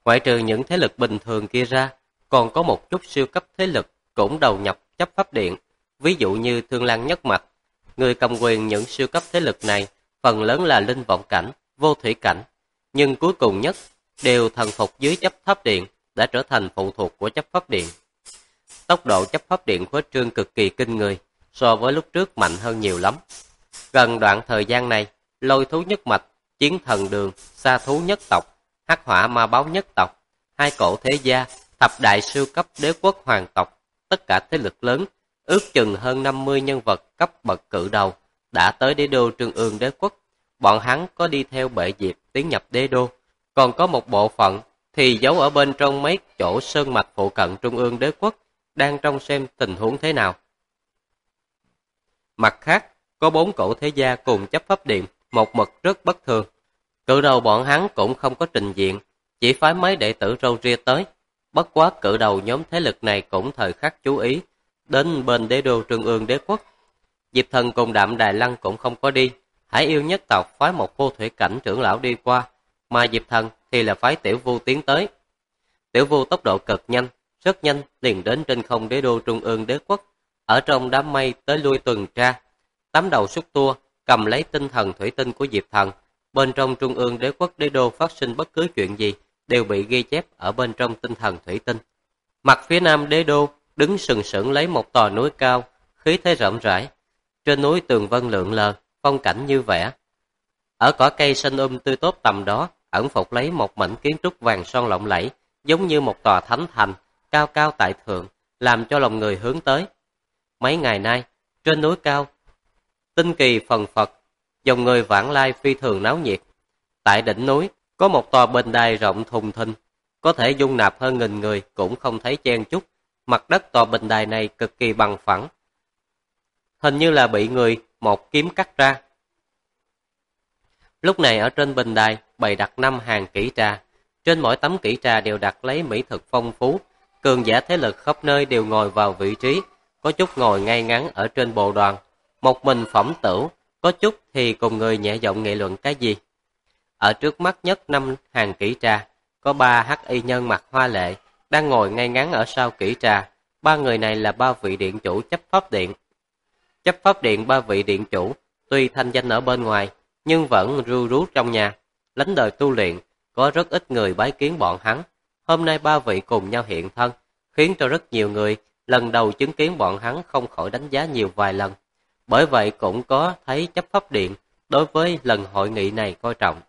Ngoại trừ những thế lực bình thường kia ra, còn có một chút siêu cấp thế lực cũng đầu nhập chấp pháp điện, ví dụ như Thương Lan Nhất Mạch. Người cầm quyền những siêu cấp thế lực này phần lớn là linh vọng cảnh, vô thủy cảnh, nhưng cuối cùng nhất đều thần phục dưới chấp pháp điện, đã trở thành phụ thuộc của chấp pháp điện. Tốc độ chấp pháp điện khuếch trương cực kỳ kinh người, so với lúc trước mạnh hơn nhiều lắm. Gần đoạn thời gian này, Lôi thú nhất mạch, Chiến thần đường, Sa thú nhất tộc, Hắc hỏa ma báo nhất tộc, hai cổ thế gia, thập đại siêu cấp đế quốc hoàng tộc, tất cả thế lực lớn, ước chừng hơn 50 nhân vật cấp bậc cự đầu, đã tới đế đô trung ương đế quốc. Bọn hắn có đi theo bệ diệp tiến nhập đế đô, còn có một bộ phận thì giấu ở bên trong mấy chỗ sơn mạch phụ cận trung ương đế quốc, đang trông xem tình huống thế nào. Mặt khác, có 4 cổ thế gia cùng chấp pháp điện, một mực rất bất thường. Cự đầu bọn hắn cũng không có trình diện, chỉ phái mấy đệ tử râu ria tới. Bất quá cự đầu nhóm thế lực này cũng thời khắc chú ý đến bên đế đô trung ương đế quốc. Diệp Thần cùng Đạm Đài Lăng cũng không có đi, Hải yêu nhất tộc phái một vô thủy cảnh trưởng lão đi qua, mà Diệp Thần thì là phái Tiểu Vu tiến tới. Tiểu Vu tốc độ cực nhanh, rất nhanh liền đến trên không đế đô trung ương đế quốc, ở trong đám mây tới lui tuần tra. 8 đầu xúc tua cầm lấy tinh thần thủy tinh của Diệp Thần, bên trong trung ương đế quốc đế đô phát sinh bất cứ chuyện gì đều bị ghi chép ở bên trong tinh thần thủy tinh. Mặt phía nam đế đô đứng sừng sững lấy một tòa núi cao, khí thế rộng rãi. Trên núi tường vân lượn lờ, phong cảnh như vẽ. Ở cỏ cây xanh tươi tốt tầm đó, ẩn phục lấy một mảnh kiến trúc vàng son lộng lẫy, giống như một tòa thánh thành, cao cao tại thượng, làm cho lòng người hướng tới. Mấy ngày nay, trên núi cao, tinh kỳ phần phật, dòng người vãng lai phi thường náo nhiệt. Tại đỉnh núi, có một tòa bình đài rộng thùng thình, có thể dung nạp hơn 1000 người cũng không thấy chen chúc. Mặt đất tòa bình đài này cực kỳ bằng phẳng, hình như là bị người một kiếm cắt ra. Lúc này ở trên bình đài bày đặt 5 hàng kỹ trà, trên mỗi tấm kỹ trà đều đặt lấy mỹ thực phong phú. Cường giả thế lực khắp nơi đều ngồi vào vị trí, có chút ngồi ngay ngắn ở trên bồ đoàn, một mình phỏng tửu, có chút thì cùng người nhẹ giọng nghị luận cái gì. Ở trước mắt nhất 5 hàng kỹ trà, có 3 hắc y nhân mặc hoa lệ, đang ngồi ngay ngắn ở sau kỹ trà. 3 người này là 3 vị điện chủ chấp pháp điện. Chấp pháp điện 3 vị điện chủ, tuy thanh danh ở bên ngoài, nhưng vẫn ru rú trong nhà. Lánh đời tu luyện, có rất ít người bái kiến bọn hắn. Hôm nay 3 vị cùng nhau hiện thân, khiến cho rất nhiều người lần đầu chứng kiến bọn hắn không khỏi đánh giá nhiều vài lần. Bởi vậy cũng có thấy chấp pháp điện đối với lần hội nghị này coi trọng.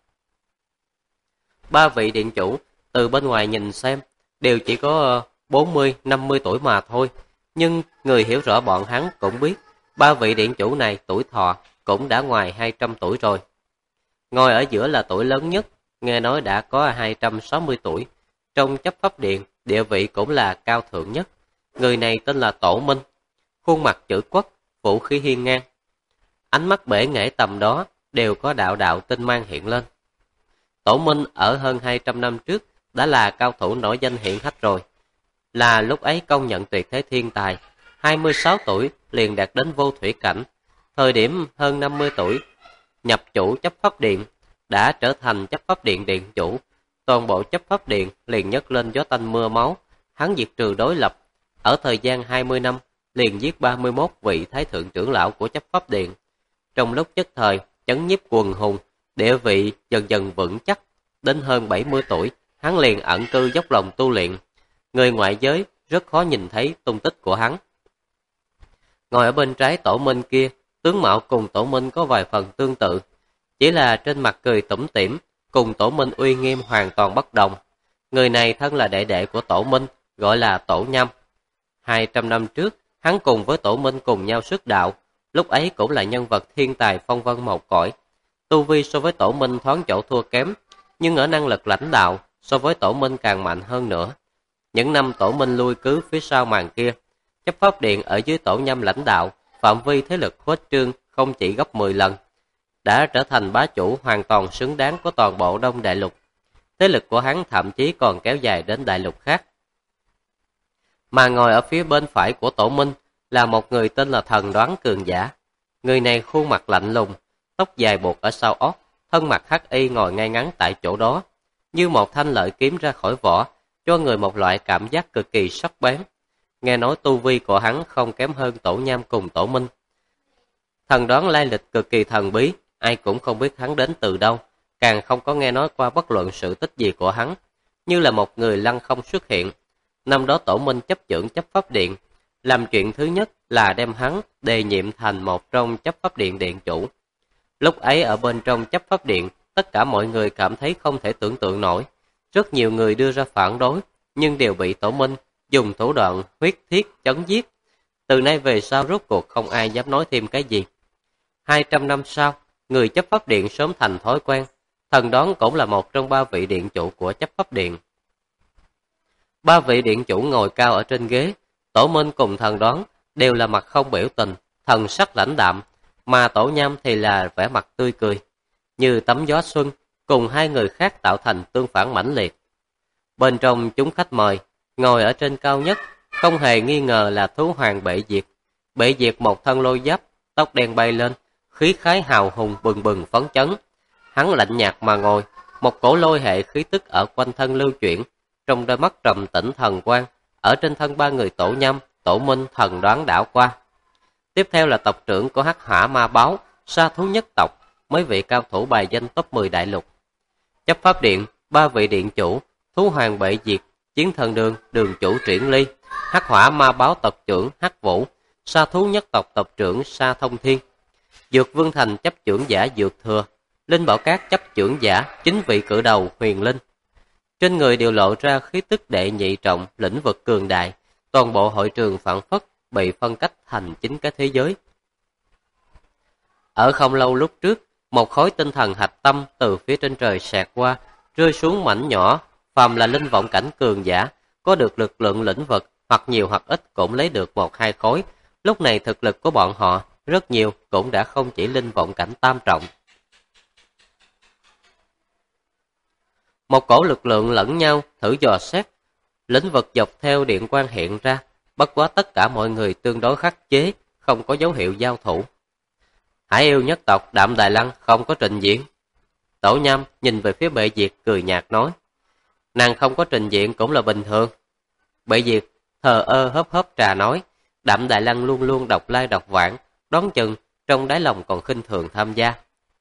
3 vị điện chủ từ bên ngoài nhìn xem đều chỉ có 40-50 tuổi mà thôi, nhưng người hiểu rõ bọn hắn cũng biết 3 vị điện chủ này tuổi thọ cũng đã ngoài 200 tuổi rồi. Ngồi ở giữa là tuổi lớn nhất, nghe nói đã có 260 tuổi. Trong chấp pháp điện, địa vị cũng là cao thượng nhất. Người này tên là Tổ Minh, khuôn mặt chữ quốc, vũ khí hiên ngang. Ánh mắt bể nghệ tầm đó đều có đạo đạo tinh mang hiện lên. Tổ Minh ở hơn 200 năm trước đã là cao thủ nổi danh hiển hách rồi. Là lúc ấy công nhận tuyệt thế thiên tài, 26 tuổi liền đạt đến vô thủy cảnh. Thời điểm hơn 50 tuổi, nhập chủ chấp pháp điện, đã trở thành chấp pháp điện điện chủ. Toàn bộ chấp pháp điện liền nhấc lên gió tanh mưa máu, hắn diệt trừ đối lập. Ở thời gian 20 năm, liền giết 31 vị thái thượng trưởng lão của chấp pháp điện. Trong lúc nhất thời, chấn nhiếp quần hùng, địa vị dần dần vững chắc. Đến hơn 70 tuổi, hắn liền ẩn cư dốc lòng tu luyện. Người ngoại giới rất khó nhìn thấy tung tích của hắn. Ngồi ở bên trái Tổ Minh kia, tướng mạo cùng Tổ Minh có vài phần tương tự, chỉ là trên mặt cười tủm tỉm, cùng Tổ Minh uy nghiêm hoàn toàn bất đồng. Người này thân là đệ đệ của Tổ Minh, gọi là Tổ Nhâm. 200 năm trước, hắn cùng với Tổ Minh cùng nhau xuất đạo, lúc ấy cũng là nhân vật thiên tài phong vân một cõi. Tu vi so với Tổ Minh thoáng chỗ thua kém, nhưng ở năng lực lãnh đạo so với Tổ Minh càng mạnh hơn nữa. Những năm Tổ Minh lui cứ phía sau màn kia, chấp pháp điện ở dưới Tổ Nhâm lãnh đạo, phạm vi thế lực khuếch trương không chỉ gấp 10 lần, đã trở thành bá chủ hoàn toàn xứng đáng của toàn bộ Đông Đại Lục. Thế lực của hắn thậm chí còn kéo dài đến đại lục khác. Mà ngồi ở phía bên phải của Tổ Minh là một người tên là Thần Đoán Cường Giả. Người này khuôn mặt lạnh lùng, tóc dài buộc ở sau óc, thân mặt hắc y ngồi ngay ngắn tại chỗ đó. như một thanh lợi kiếm ra khỏi vỏ, cho người một loại cảm giác cực kỳ sắc bén. Nghe nói tu vi của hắn không kém hơn Tổ Nham cùng Tổ Minh. Thần đoán lai lịch cực kỳ thần bí, ai cũng không biết hắn đến từ đâu, càng không có nghe nói qua bất luận sự tích gì của hắn, như là một người lăng không xuất hiện. Năm đó Tổ Minh chấp chưởng chấp pháp điện, làm chuyện thứ nhất là đem hắn đề nhiệm thành một trong chấp pháp điện điện chủ. Lúc ấy ở bên trong chấp pháp điện, tất cả mọi người cảm thấy không thể tưởng tượng nổi. Rất nhiều người đưa ra phản đối, nhưng đều bị Tổ Minh dùng thủ đoạn huyết thiết chấn giết. Từ nay về sau rốt cuộc không ai dám nói thêm cái gì. 200 năm sau, người chấp pháp điện sớm thành thói quen. Thần đoán cũng là một trong 3 vị điện chủ của chấp pháp điện. 3 vị điện chủ ngồi cao ở trên ghế, Tổ Minh cùng thần đoán đều là mặt không biểu tình, thần sắc lãnh đạm, mà Tổ Nham thì là vẻ mặt tươi cười, như tấm gió xuân, cùng hai người khác tạo thành tương phản mãnh liệt. Bên trong chúng khách mời, ngồi ở trên cao nhất, không hề nghi ngờ là thú hoàng Bệ Diệt. Bệ Diệt một thân lôi giáp, tóc đen bay lên, khí khái hào hùng bừng bừng phấn chấn. Hắn lạnh nhạt mà ngồi, một cổ lôi hệ khí tức ở quanh thân lưu chuyển, trong đôi mắt trầm tĩnh thần quang, ở trên thân 3 người Tổ Nham, Tổ Minh thần đoán đảo qua. Tiếp theo là tộc trưởng của Hắc Hỏa Ma Báo, sa thú nhất tộc, mấy vị cao thủ bài danh top 10 đại lục. Chấp pháp điện, 3 vị điện chủ, thú hoàng Bệ Diệt, chiến thần đường, đường chủ Triển Ly, Hắc Hỏa Ma Báo tộc trưởng Hắc Vũ, sa thú nhất tộc tộc trưởng Sa Thông Thiên, Dược Vương Thành chấp trưởng giả Dược Thừa, Linh Bảo Cát chấp trưởng giả 9 vị cử đầu Huyền Linh. Trên người đều lộ ra khí tức đệ nhị trọng, lĩnh vực cường đại, toàn bộ hội trường phảng phất bị phân cách thành 9 cái thế giới. Ở không lâu lúc trước, một khối tinh thần hạch tâm từ phía trên trời xẹt qua, rơi xuống mảnh nhỏ, phàm là linh vọng cảnh cường giả, có được lực lượng lĩnh vực, hoặc nhiều hoặc ít cũng lấy được 1-2 khối. Lúc này thực lực của bọn họ, rất nhiều cũng đã không chỉ linh vọng cảnh tam trọng. Một cổ lực lượng lẫn nhau thử dò xét, lĩnh vực dọc theo điện quang hiện ra, bất quá tất cả mọi người tương đối khắc chế, không có dấu hiệu giao thủ. Hải yêu nhất tộc Đạm Đài Lăng không có trình diễn. Tổ Nham nhìn về phía Bệ Diệt cười nhạt nói, nàng không có trình diễn cũng là bình thường. Bệ Diệt thờ ơ hớp hớp trà nói, Đạm Đài Lăng luôn luôn độc lai độc vãng, đoán chừng trong đáy lòng còn khinh thường tham gia.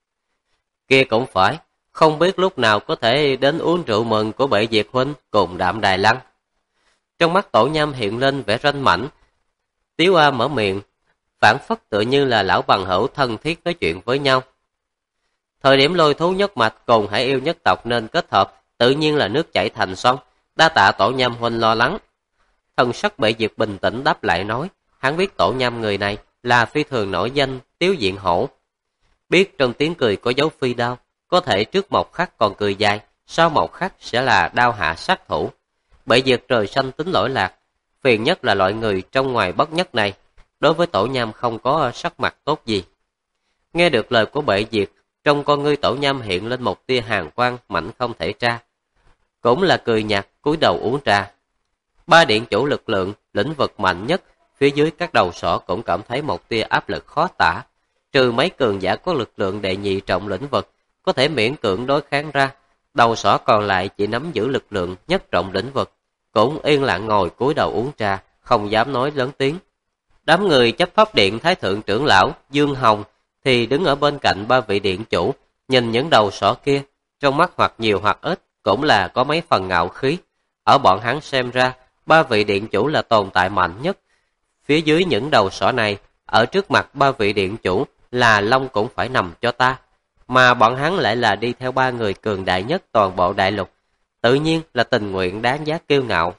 Kia cũng phải, không biết lúc nào có thể đến uống rượu mừng của Bệ Diệt huynh cùng Đạm Đài Lăng. Trong mắt Tổ Nham hiện lên vẻ ranh mãnh. Tiếu A mở miệng, phản phất tựa như là lão bằng hữu thân thiết nói chuyện với nhau. Thời điểm lôi thú nhất mạch cùng hải yêu nhất tộc nên kết hợp, tự nhiên là nước chảy thành sông, đa tạ Tổ Nham huynh lo lắng. Thần sắc Bệ Diệt bình tĩnh đáp lại nói, hắn biết Tổ Nham người này là phi thường nổi danh Tiếu Diện Hổ. Biết trong tiếng cười có dấu phi đao, có thể trước một khắc còn cười dài, sau một khắc sẽ là đao hạ sát thủ. Bệ Diệt trời xanh tính lỗi lạc, phiền nhất là loại người trong ngoài bất nhất này, đối với Tổ Nham không có sắc mặt tốt gì. Nghe được lời của Bệ Diệt, trong con ngươi Tổ Nham hiện lên một tia hàn quang mạnh không thể tra. Cũng là cười nhạt cúi đầu uống trà. 3 điện chủ lực lượng, lĩnh vực mạnh nhất, phía dưới các đầu sỏ cũng cảm thấy một tia áp lực khó tả. Trừ mấy cường giả có lực lượng đệ nhị trọng lĩnh vực, có thể miễn cưỡng đối kháng ra, đầu sỏ còn lại chỉ nắm giữ lực lượng nhất trọng lĩnh vực, cũng yên lặng ngồi cúi đầu uống trà, không dám nói lớn tiếng. Đám người chấp pháp điện Thái Thượng trưởng lão Dương Hồng thì đứng ở bên cạnh 3 vị điện chủ, nhìn những đầu sỏ kia, trong mắt hoặc nhiều hoặc ít cũng là có mấy phần ngạo khí. Ở bọn hắn xem ra, 3 vị điện chủ là tồn tại mạnh nhất. Phía dưới những đầu sỏ này, ở trước mặt 3 vị điện chủ là lông cũng phải nằm cho ta. Mà bọn hắn lại là đi theo 3 người cường đại nhất toàn bộ đại lục, tự nhiên là tình nguyện đáng giá kiêu ngạo.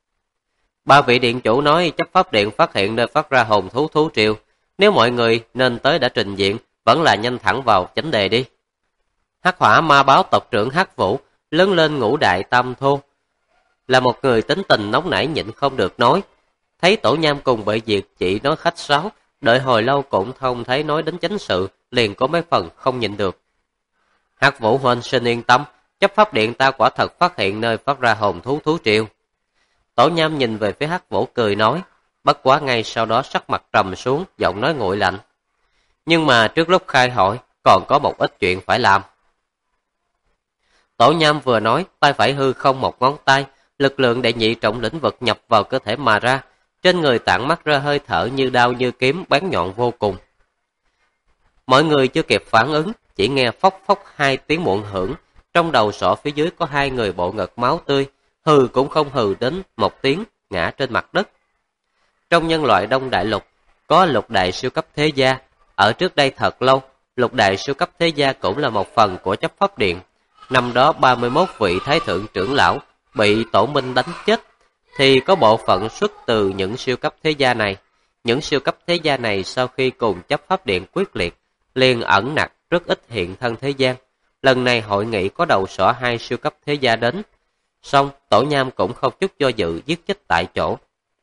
3 vị điện chủ nói chấp pháp điện phát hiện nơi phát ra hồn thú thú triều, nếu mọi người nên tới đã trình diện, vẫn là nhanh thẳng vào chánh đề đi. Hắc Hỏa Ma Báo tộc trưởng Hắc Vũ lớn lên ngũ đại tam thô, là một người tính tình nóng nảy nhịn không được nói. Thấy Tổ Nham cùng Bệ Diệt chỉ nói khách sáo, đợi hồi lâu cũng không thấy nói đến chánh sự, liền có mấy phần không nhịn được. Hắc Vũ huynh xin yên tâm, chấp pháp điện ta quả thật phát hiện nơi phát ra hồn thú thú triều. Tổ Nham nhìn về phía Hắc Vũ cười nói, bất quá ngay sau đó sắc mặt trầm xuống, giọng nói nguội lạnh. Nhưng mà trước lúc khai hội, còn có một ít chuyện phải làm. Tổ Nham vừa nói, tay phải hư không một ngón tay, lực lượng đệ nhị trọng lĩnh vực nhập vào cơ thể mà ra, trên người tản mắt ra hơi thở như đao như kiếm bén nhọn vô cùng. Mọi người chưa kịp phản ứng, chỉ nghe phốc phốc hai tiếng muộn hưởng, trong đầu sọ phía dưới có hai người bộ ngực máu tươi, hừ cũng không hừ đến một tiếng, ngã trên mặt đất. Trong nhân loại Đông Đại Lục, có lục đại siêu cấp thế gia, ở trước đây thật lâu, lục đại siêu cấp thế gia cũng là một phần của chấp pháp điện. Năm đó 31 vị thái thượng trưởng lão bị tổ minh đánh chết, thì có bộ phận xuất từ những siêu cấp thế gia này. Những siêu cấp thế gia này sau khi cùng chấp pháp điện quyết liệt, liền ẩn nặc rất ít hiện thân thế gian. Lần này hội nghị có đầu sỏ hai siêu cấp thế gia đến, xong Tổ Nham cũng không chút do dự giết chết tại chỗ.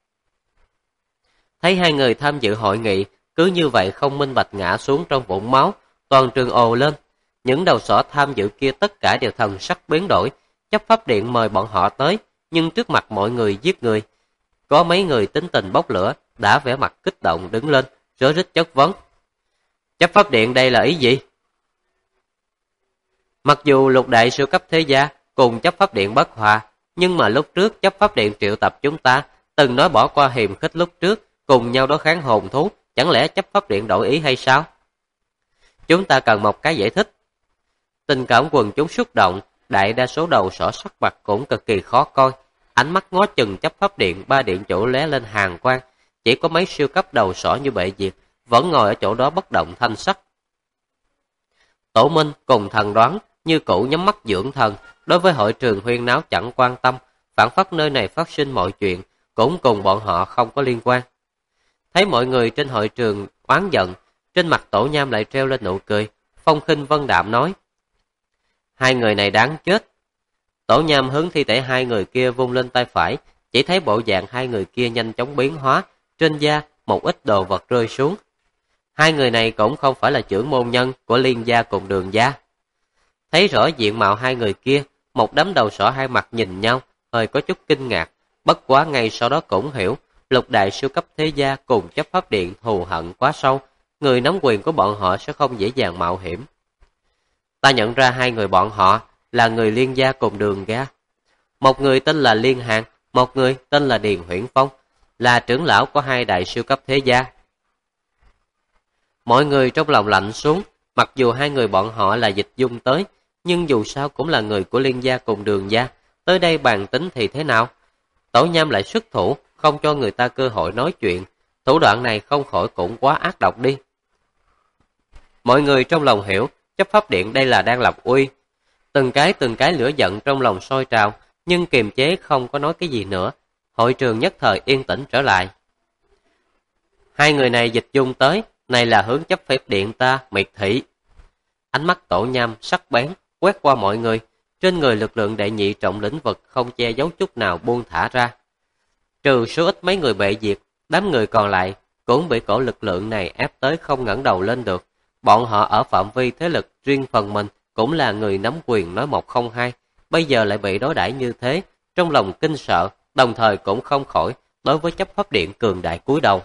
Thấy hai người tham dự hội nghị cứ như vậy không minh bạch ngã xuống trong vũng máu, toàn trường ồ lên. Những đầu sỏ tham dự kia tất cả đều thần sắc biến đổi, chấp pháp điện mời bọn họ tới, nhưng trước mặt mọi người giết người. Có mấy người tính tình bốc lửa, đã vẻ mặt kích động đứng lên, rối rít chất vấn. Chấp pháp điện đây là ý gì? Mặc dù lục đại siêu cấp thế gia cùng chấp pháp điện bất hòa, nhưng mà lúc trước chấp pháp điện triệu tập chúng ta từng nói bỏ qua hiềm khích lúc trước, cùng nhau đối kháng hồn thú, chẳng lẽ chấp pháp điện đổi ý hay sao? Chúng ta cần một cái giải thích. Tình cảm quần chúng xúc động, đại đa số đầu sỏ sắc mặt cũng cực kỳ khó coi, ánh mắt ngó chừng chấp pháp điện, ba điện chủ lóe lên hàn quang, chỉ có mấy siêu cấp đầu sỏ như Bệ Diệt vẫn ngồi ở chỗ đó bất động thanh sắc. Tổ Minh cùng Thần Đoán như cũ nhắm mắt dưỡng thần, đối với hội trường huyên náo chẳng quan tâm, phản phất nơi này phát sinh mọi chuyện, cũng cùng bọn họ không có liên quan. Thấy mọi người trên hội trường oán giận, trên mặt Tổ Nham lại treo lên nụ cười, phong khinh vân đạm nói. Hai người này đáng chết. Tổ Nham hướng thi thể hai người kia vung lên tay phải, chỉ thấy bộ dạng hai người kia nhanh chóng biến hóa, trên da một ít đồ vật rơi xuống. Hai người này cũng không phải là trưởng môn nhân của Liên gia cùng Đường gia. Thấy rõ diện mạo hai người kia, một đám đầu sỏ hai mặt nhìn nhau, hơi có chút kinh ngạc, bất quá ngay sau đó cũng hiểu, lục đại siêu cấp thế gia cùng chấp pháp điện thù hận quá sâu, người nắm quyền của bọn họ sẽ không dễ dàng mạo hiểm. Ta nhận ra hai người bọn họ là người Liên gia cùng Đường gia. Một người tên là Liên Hàn, một người tên là Điền Huyễn Phong, là trưởng lão của hai đại siêu cấp thế gia. Mọi người trong lòng lạnh xuống, mặc dù hai người bọn họ là Dịch Dung tới, nhưng dù sao cũng là người của Liên gia cùng Đường gia, tới đây bàn tính thì thế nào? Tổ Nham lại xuất thủ, không cho người ta cơ hội nói chuyện, thủ đoạn này không khỏi cũng quá ác độc đi. Mọi người trong lòng hiểu, chấp pháp điện đây là đang lập uy. Từng cái lửa giận trong lòng sôi trào, nhưng kiềm chế không có nói cái gì nữa. Hội trường nhất thời yên tĩnh trở lại. Hai người này Dịch Dung tới, này là hướng chấp pháp điện ta, miệt thị. Ánh mắt Tổ Nham sắc bén, quét qua mọi người, trên người lực lượng đệ nhị trọng lĩnh vực không che giấu chút nào buông thả ra. Trừ số ít mấy người Bệ Diệt, đám người còn lại cũng bị cổ lực lượng này ép tới không ngẩng đầu lên được. Bọn họ ở phạm vi thế lực riêng phần mình cũng là người nắm quyền nói một không hai, bây giờ lại bị đối đãi như thế, trong lòng kinh sợ, đồng thời cũng không khỏi đối với chấp pháp điện cường đại cúi đầu.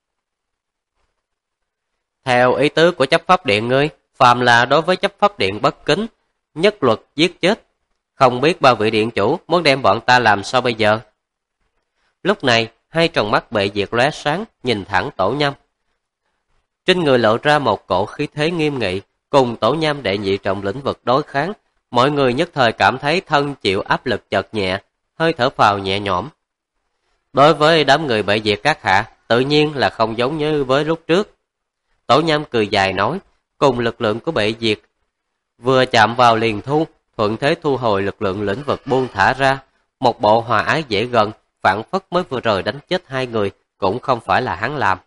Theo ý tứ của chấp pháp điện ngươi, phàm là đối với chấp pháp điện bất kính, nhất luật giết chết. Không biết ba vị điện chủ muốn đem bọn ta làm sao bây giờ? Lúc này, hai tròng mắt Bệ Diệt lóe sáng, nhìn thẳng Tổ Nham. Trên người lộ ra một cổ khí thế nghiêm nghị, cùng Tổ Nham đệ nhị trọng lĩnh vực đối kháng, mọi người nhất thời cảm thấy thân chịu áp lực chợt nhẹ, hơi thở phào nhẹ nhõm. Đối với đám người Bệ Diệt các hạ, tự nhiên là không giống như với lúc trước. Tổ Nham cười dài nói, cùng lực lượng của Bệ Diệt vừa chạm vào liền thu, thuận thế thu hồi lực lượng lĩnh vực buông thả ra, một bộ hòa ái dễ gần, phản phất mới vừa rồi đánh chết hai người, cũng không phải là hắn làm.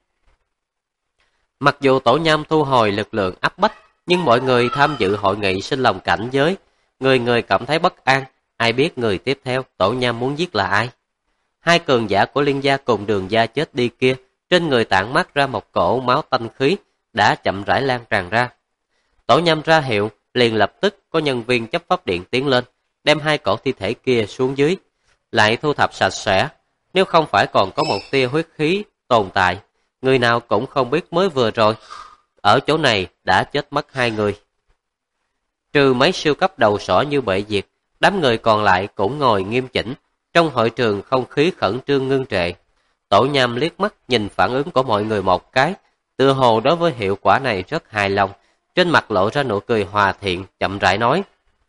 Mặc dù Tổ Nham thu hồi lực lượng áp bách, nhưng mọi người tham dự hội nghị sinh lòng cảnh giới, người người cảm thấy bất an, ai biết người tiếp theo Tổ Nham muốn giết là ai. Hai cường giả của Liên gia cùng Đường gia chết đi kia, trên người tản mát ra một cổ máu tanh khí, đã chậm rãi lan tràn ra. Tổ Nham ra hiệu, liền lập tức có nhân viên chấp pháp điện tiến lên, đem hai cổ thi thể kia xuống dưới, lại thu thập sạch sẽ. Nếu không phải còn có một tia huyết khí tồn tại, người nào cũng không biết mới vừa rồi ở chỗ này đã chết mất hai người. Trừ mấy siêu cấp đầu sỏ như Bệ Diệt, đám người còn lại cũng ngồi nghiêm chỉnh. Trong hội trường không khí khẩn trương ngưng trệ. Tổ Nham liếc mắt nhìn phản ứng của mọi người một cái, tựa hồ đối với hiệu quả này rất hài lòng. Trên mặt lộ ra nụ cười hòa thiện, chậm rãi nói.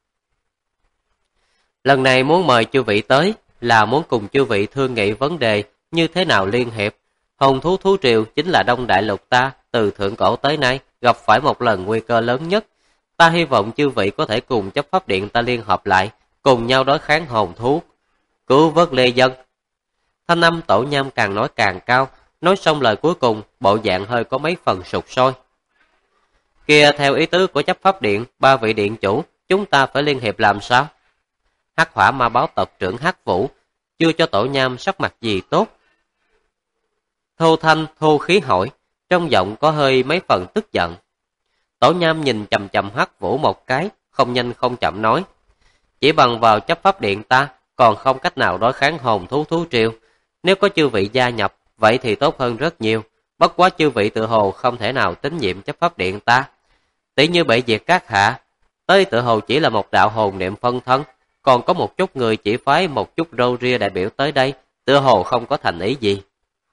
Lần này muốn mời chư vị tới là muốn cùng chư vị thương nghị vấn đề như thế nào liên hiệp. Hồn thú thú triều chính là Đông Đại Lục ta từ thượng cổ tới nay gặp phải một lần nguy cơ lớn nhất. Ta hy vọng chư vị có thể cùng chấp pháp điện ta liên hợp lại, cùng nhau đối kháng hồn thú, cứu vớt lê dân. Thanh âm Tổ Nham càng nói càng cao, nói xong lời cuối cùng, bộ dạng hơi có mấy phần sụt sôi. Kia theo ý tứ của chấp pháp điện, ba vị điện chủ, chúng ta phải liên hiệp làm sao? Hắc Hỏa Ma Báo tộc trưởng Hắc Vũ, chưa cho Tổ Nham sắc mặt gì tốt. Thô thanh, thô khí hỏi, trong giọng có hơi mấy phần tức giận. Tổ Nham nhìn chầm chầm Hắc Vũ một cái, không nhanh không chậm nói. Chỉ bằng vào chấp pháp điện ta, còn không cách nào đối kháng hồn thú thú triều. Nếu có chư vị gia nhập, vậy thì tốt hơn rất nhiều. Bất quá chư vị tự hồ không thể nào tín nhiệm chấp pháp điện ta. Tỷ như Bệ Diệt các hạ, tới tự hồ chỉ là một đạo hồn niệm phân thân, còn có một chút người chỉ phái một chút râu ria đại biểu tới đây, tự hồ không có thành ý gì.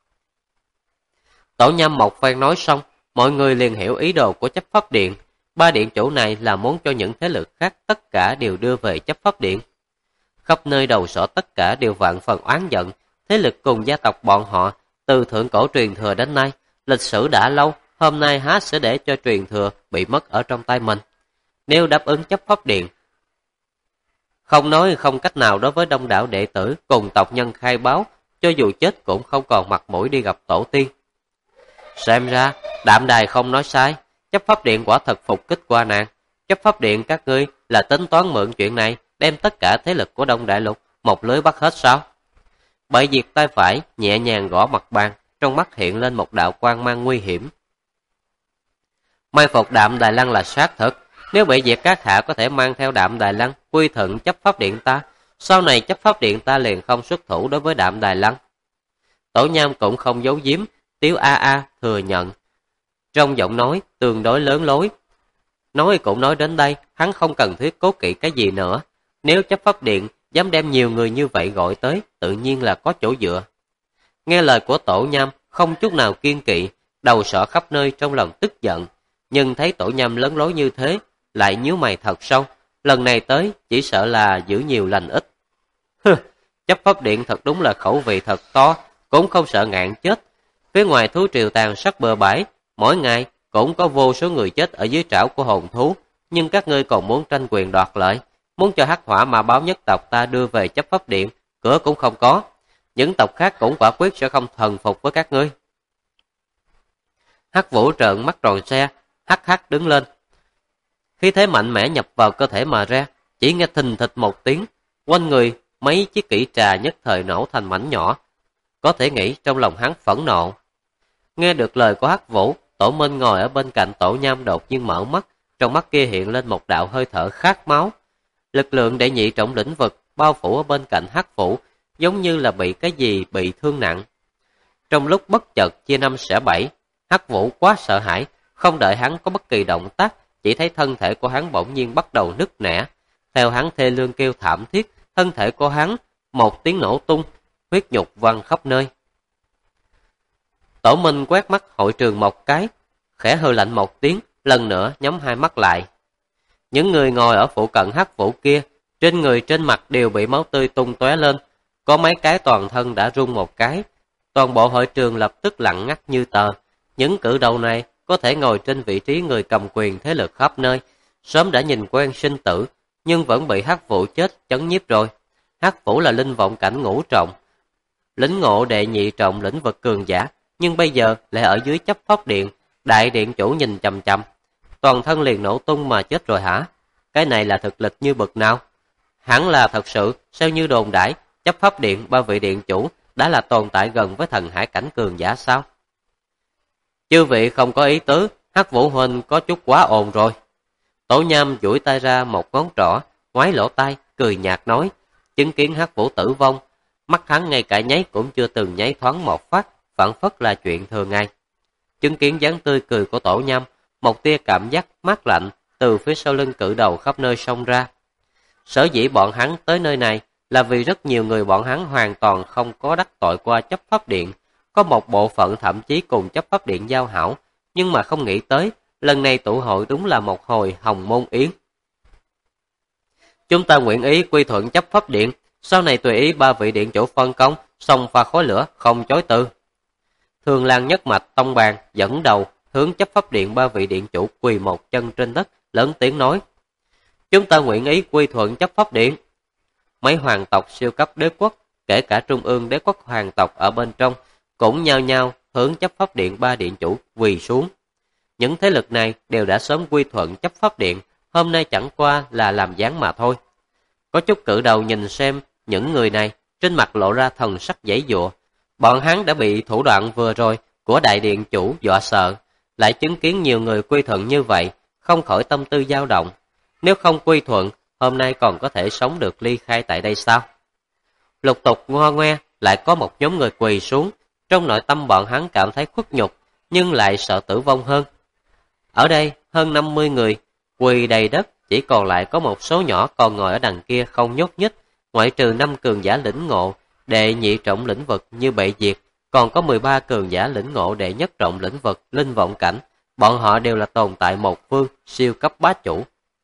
Tổ Nham một phen nói xong, mọi người liền hiểu ý đồ của chấp pháp điện. Ba điện chủ này là muốn cho những thế lực khác tất cả đều đưa về chấp pháp điện. Khắp nơi đầu sỏ tất cả đều vạn phần oán giận, thế lực cùng gia tộc bọn họ, từ thượng cổ truyền thừa đến nay, lịch sử đã lâu, hôm nay há sẽ để cho truyền thừa bị mất ở trong tay mình. Nếu đáp ứng chấp pháp điện, không nói không cách nào đối với đông đảo đệ tử cùng tộc nhân khai báo, cho dù chết cũng không còn mặt mũi đi gặp tổ tiên. Xem ra, Đạm Đài không nói sai, chấp pháp điện quả thật phục kích qua nàng. Chấp pháp điện các ngươi là tính toán mượn chuyện này, đem tất cả thế lực của Đông Đại Lục một lưới bắt hết sao? Bệ Diệt tay phải nhẹ nhàng gõ mặt bàn, trong mắt hiện lên một đạo quang mang nguy hiểm. Mai phục Đạm Đài Lăng là xác thực, nếu Bệ Diệt các hạ có thể mang theo Đạm Đài Lăng quy thuận chấp pháp điện ta, sau này chấp pháp điện ta liền không xuất thủ đối với Đạm Đài Lăng. Tổ Nham cũng không giấu giếm, Tiếu A A thừa nhận. Trong giọng nói tương đối lớn lối. Nói cũng nói đến đây, hắn không cần thiết cố kỵ cái gì nữa. Nếu chấp pháp điện dám đem nhiều người như vậy gọi tới, tự nhiên là có chỗ dựa. Nghe lời của Tổ Nham, không chút nào kiên kỵ, đầu sọ khắp nơi trong lòng tức giận. Nhưng thấy Tổ Nham lớn lối như thế, lại nhíu mày thật sâu. Lần này tới, chỉ sợ là giữ nhiều lành ít. Chấp pháp điện thật đúng là khẩu vị thật to, cũng không sợ ngạn chết. Phía ngoài thú triều tàn sát bừa bãi, mỗi ngày cũng có vô số người chết ở dưới trảo của hồn thú, nhưng các ngươi còn muốn tranh quyền đoạt lợi, muốn cho Hắc Hỏa Ma Báo nhất tộc ta đưa về chấp pháp điện, cửa cũng không có. Những tộc khác cũng quả quyết sẽ không thần phục với các ngươi. Hắc Vũ trợn mắt tròn xe, hắc hắc đứng lên. Khí thế mạnh mẽ nhập vào cơ thể mà ra, chỉ nghe thình thịch một tiếng, quanh người mấy chiếc kỹ trà nhất thời nổ thành mảnh nhỏ. Có thể nghĩ trong lòng hắn phẫn nộ. Nghe được lời của Hắc Vũ, Tổ Minh ngồi ở bên cạnh Tổ Nham đột nhiên mở mắt, trong mắt kia hiện lên một đạo hơi thở khát máu. Lực lượng đệ nhị trọng lĩnh vực bao phủ ở bên cạnh Hắc Vũ, giống như là bị cái gì bị thương nặng. Trong lúc bất chợt chia năm xẻ bảy, Hắc Vũ quá sợ hãi, không đợi hắn có bất kỳ động tác, chỉ thấy thân thể của hắn bỗng nhiên bắt đầu nứt nẻ. Theo hắn thê lương kêu thảm thiết, thân thể của hắn một tiếng nổ tung, huyết nhục văng khắp nơi. Tổ Minh quét mắt hội trường một cái, khẽ hừ lạnh một tiếng, lần nữa nhắm hai mắt lại. Những người ngồi ở phụ cận Hắc Vũ kia, trên người trên mặt đều bị máu tươi tung tóe lên, có mấy cái toàn thân đã rung một cái. Toàn bộ hội trường lập tức lặng ngắt như tờ. Những cử đầu này có thể ngồi trên vị trí người cầm quyền thế lực khắp nơi, sớm đã nhìn quen sinh tử, nhưng vẫn bị Hắc Vũ chết chấn nhiếp rồi. Hắc Vũ là linh vọng cảnh ngũ trọng, lĩnh ngộ đệ nhị trọng lĩnh vực cường giả, nhưng bây giờ lại ở dưới chấp pháp điện, đại điện chủ nhìn chằm chằm, toàn thân liền nổ tung mà chết rồi hả? Cái này là thực lực như bậc nào? Hẳn là thật sự, sao như đồn đãi, chấp pháp điện ba vị điện chủ đã là tồn tại gần với thần hải cảnh cường giả sao? Chư vị không có ý tứ, Hắc Vũ huynh có chút quá ồn rồi. Tổ Nham duỗi tay ra một ngón trỏ, ngoái lỗ tai, cười nhạt nói, chứng kiến Hắc Vũ tử vong, mắt hắn ngay cả nháy cũng chưa từng nháy thoáng một phát, phản phất là chuyện thường ngày. Chứng kiến dáng tươi cười của Tổ Nham, một tia cảm giác mát lạnh từ phía sau lưng cự đầu khắp nơi xông ra. Sở dĩ bọn hắn tới nơi này là vì rất nhiều người bọn hắn hoàn toàn không có đắc tội qua chấp pháp điện, có một bộ phận thậm chí cùng chấp pháp điện giao hảo, nhưng mà không nghĩ tới, lần này tụ hội đúng là một hồi hồng môn yến. Chúng ta nguyện ý quy thuận chấp pháp điện, sau này tùy ý ba vị điện chủ phân công, xông pha khói lửa, không chối từ. Thường Lan nhất mạch tông bàn dẫn đầu hướng chấp pháp điện ba vị điện chủ quỳ một chân trên đất, lớn tiếng nói: chúng ta nguyện ý quy thuận chấp pháp điện. Mấy hoàng tộc siêu cấp đế quốc, kể cả trung ương đế quốc hoàng tộc ở bên trong, cũng nhao nhao hướng chấp pháp điện ba điện chủ quỳ xuống. Những thế lực này đều đã sớm quy thuận chấp pháp điện, hôm nay chẳng qua là làm dáng mà thôi. Có chút cự đầu nhìn xem những người này, trên mặt lộ ra thần sắc giãy giụa. Bọn hắn đã bị thủ đoạn vừa rồi của đại điện chủ dọa sợ, lại chứng kiến nhiều người quy thuận như vậy, không khỏi tâm tư dao động. Nếu không quy thuận, hôm nay còn có thể sống được ly khai tại đây sao? Lục tục ngoa ngoe, lại có một nhóm người quỳ xuống, trong nội tâm bọn hắn cảm thấy khuất nhục, nhưng lại sợ tử vong hơn. Ở đây, hơn 50 người, quỳ đầy đất, chỉ còn lại có một số nhỏ còn ngồi ở đằng kia không nhúc nhích, ngoại trừ 5 cường giả lĩnh ngộ, đệ nhị trọng lĩnh vực như Bệ Diệt, còn có 13 cường giả lĩnh ngộ đệ nhất trọng lĩnh vực linh vọng cảnh, bọn họ đều là tồn tại một phương, siêu cấp bá chủ.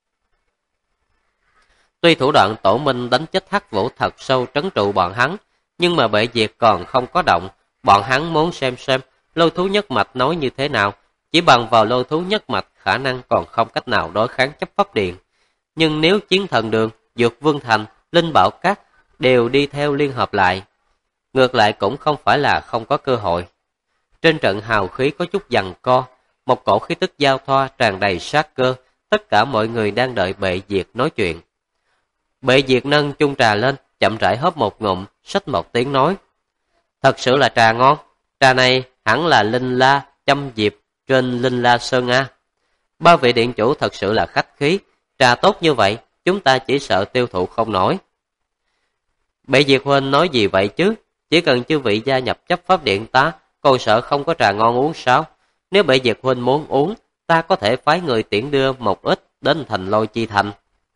Tuy thủ đoạn tổ minh đánh chết Hắc Vũ thật sâu trấn trụ bọn hắn, nhưng mà Bệ Diệt còn không có động, bọn hắn muốn xem lôi thú nhất mạch nói như thế nào, chỉ bằng vào lôi thú nhất mạch khả năng còn không cách nào đối kháng chấp pháp điện. Nhưng nếu Chiến Thần Đường, Dược Vương Thành, Linh Bảo Các đều đi theo liên hợp lại, ngược lại cũng không phải là không có cơ hội. Trên trận hào khí có chút giằng co, một cổ khí tức giao thoa tràn đầy sát cơ, tất cả mọi người đang đợi Bệ Diệt nói chuyện. Bệ Diệt nâng chung trà lên, chậm rãi hớp một ngụm, xách một tiếng nói: thật sự là trà ngon, trà này hẳn là Linh La châm diệp trên Linh La Sơn A. Ba vị điện chủ thật sự là khách khí, trà tốt như vậy, chúng ta chỉ sợ tiêu thụ không nổi. Bệ Diệt huynh nói gì vậy chứ? Chỉ cần chư vị gia nhập chấp pháp điện ta, còn sợ không có trà ngon uống sao? Nếu Bệ Diệt huynh muốn uống, ta có thể phái người tiễn đưa một ít đến thành Lôi Chi Thành.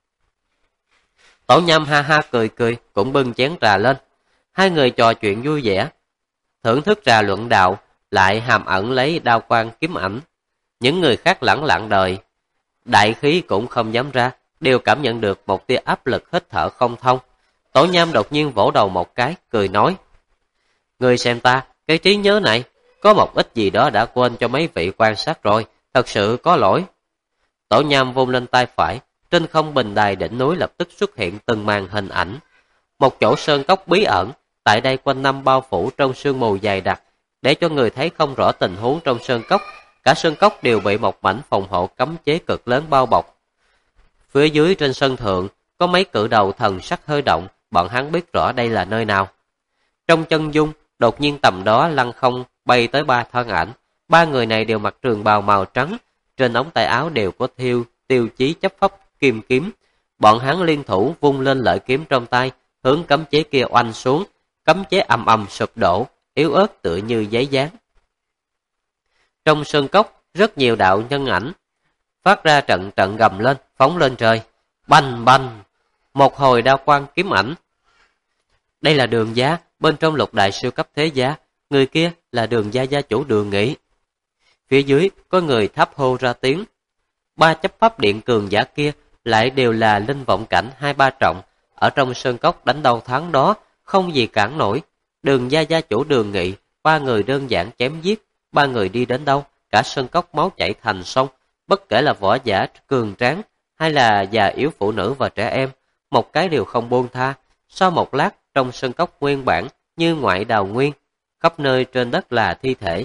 Tổ Nham ha ha cười cười, cũng bưng chén trà lên. Hai người trò chuyện vui vẻ, thưởng thức trà luận đạo, lại hàm ẩn lấy đao quang kiếm ảnh. Những người khác lẳng lặng đợi, đại khí cũng không dám ra, đều cảm nhận được một tia áp lực hít thở không thông. Tổ Nham đột nhiên vỗ đầu một cái, cười nói: người xem ta, cái trí nhớ này, có một ít gì đó đã quên cho mấy vị quan sát rồi, thật sự có lỗi. Tổ Nham vung lên tay phải, trên không bình đài đỉnh núi lập tức xuất hiện từng màn hình ảnh. Một chỗ sơn cốc bí ẩn, tại đây quanh năm bao phủ trong sương mù dày đặc, để cho người thấy không rõ tình huống trong sơn cốc. Cả sơn cốc đều bị một mảnh phòng hộ cấm chế cực lớn bao bọc. Phía dưới trên sân thượng, có mấy cự đầu thần sắc hơi động, bọn hắn biết rõ đây là nơi nào. Trong chân dung, đột nhiên tầm đó lăng không bay tới 3 thân ảnh. 3 người này đều mặc trường bào màu trắng, trên ống tay áo đều có thiêu tiêu chí chấp pháp kim kiếm. Bọn hắn liên thủ vung lên lợi kiếm trong tay, hướng cấm chế kia oanh xuống, cấm chế ầm ầm sụp đổ, yếu ớt tựa như giấy dán. Trong sơn cốc, rất nhiều đạo nhân ảnh phát ra trận trận gầm lên, phóng lên trời. Bành bành, một hồi đao quang kiếm ảnh. Đây là Đường Gia, bên trong lục đại siêu cấp thế gia, người kia là Đường Gia gia chủ Đường Nghị. Phía dưới có người tháp hô ra tiếng. 3 chấp pháp điện cường giả kia lại đều là linh vọng cảnh 2-3 trọng, ở trong sơn cốc đánh đầu tháng đó, không gì cản nổi. Đường Gia gia chủ Đường Nghị, 3 người đơn giản chém giết, 3 người đi đến đâu, cả sơn cốc máu chảy thành sông, bất kể là võ giả cường tráng hay là già yếu phụ nữ và trẻ em, một cái đều không buông tha. Sau một lát, trong sơn cốc nguyên bản như ngoại đào nguyên, khắp nơi trên đất là thi thể.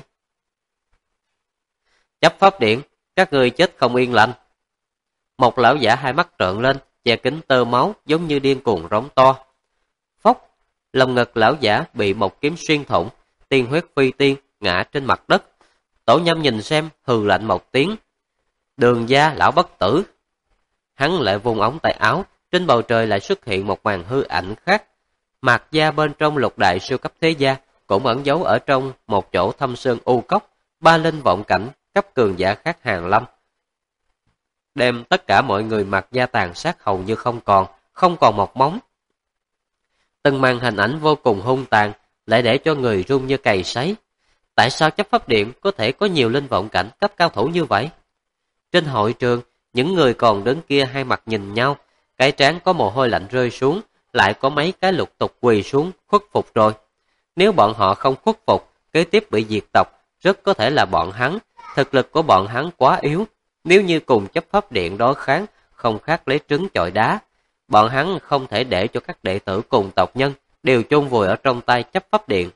Chấp pháp điện, các người chết không yên lành. Một lão giả hai mắt trợn lên, che kính tơ máu giống như điên cuồng rống to. Phốc, lồng ngực lão giả bị một kiếm xuyên thủng, tiên huyết phi tiên ngã trên mặt đất. Tổ Nhâm nhìn xem, hừ lạnh một tiếng. Đường Gia lão bất tử. Hắn lại vùng ống tay áo, trên bầu trời lại xuất hiện một màn hư ảnh khác. Mạc gia bên trong lục đại siêu cấp thế gia cũng ẩn giấu ở trong một chỗ thâm sơn u cốc, 3 linh vọng cảnh cấp cường giả khác hàng lâm. đem tất cả mọi người mặc gia tàn sát hầu như không còn một móng. Từng màn hình ảnh vô cùng hung tàn, lại để cho người run như cày sấy. Tại sao chấp pháp điện có thể có nhiều linh vọng cảnh cấp cao thủ như vậy? Trên hội trường, những người còn đứng kia hai mặt nhìn nhau, cái trán có mồ hôi lạnh rơi xuống, lại có mấy cái lục tục quỳ xuống khuất phục rồi. Nếu bọn họ không khuất phục, kế tiếp bị diệt tộc, rất có thể là bọn hắn. Thực lực của bọn hắn quá yếu, nếu như cùng chấp pháp điện đối kháng, không khác lấy trứng chọi đá. Bọn hắn không thể để cho các đệ tử cùng tộc nhân đều chôn vùi ở trong tay chấp pháp điện.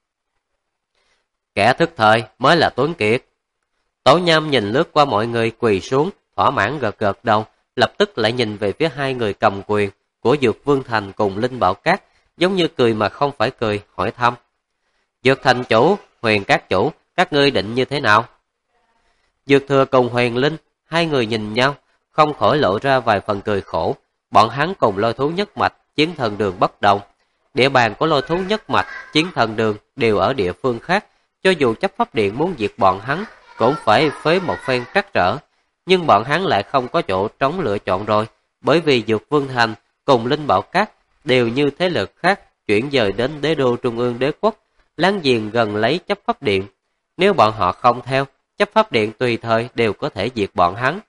Kẻ thức thời mới là tuấn kiệt. Tổ Nham nhìn lướt qua mọi người quỳ xuống, thỏa mãn gật gật đầu, lập tức lại nhìn về phía hai người cầm quyền của Dược Vương Thành cùng Linh Bảo Các, giống như cười mà không phải cười, hỏi thăm. Dược Thành chủ, Huyền Các chủ, các ngươi định như thế nào? Dược Thừa cùng Huyền Linh, hai người nhìn nhau, không khỏi lộ ra vài phần cười khổ. Bọn hắn cùng Lôi Thú Nhất Mạch, Chiến Thần Đường bất đồng. Địa bàn của Lôi Thú Nhất Mạch, Chiến Thần Đường đều ở địa phương khác, cho dù chấp pháp điện muốn diệt bọn hắn, cũng phải phế một phen trắc trở. Nhưng bọn hắn lại không có chỗ trống lựa chọn rồi, bởi vì Dược Vương Thành cùng Linh Bảo Các đều như thế lực khác chuyển dời đến đế đô trung ương đế quốc, láng giềng gần lấy chấp pháp điện. Nếu bọn họ không theo, chấp pháp điện tùy thời đều có thể diệt bọn hắn.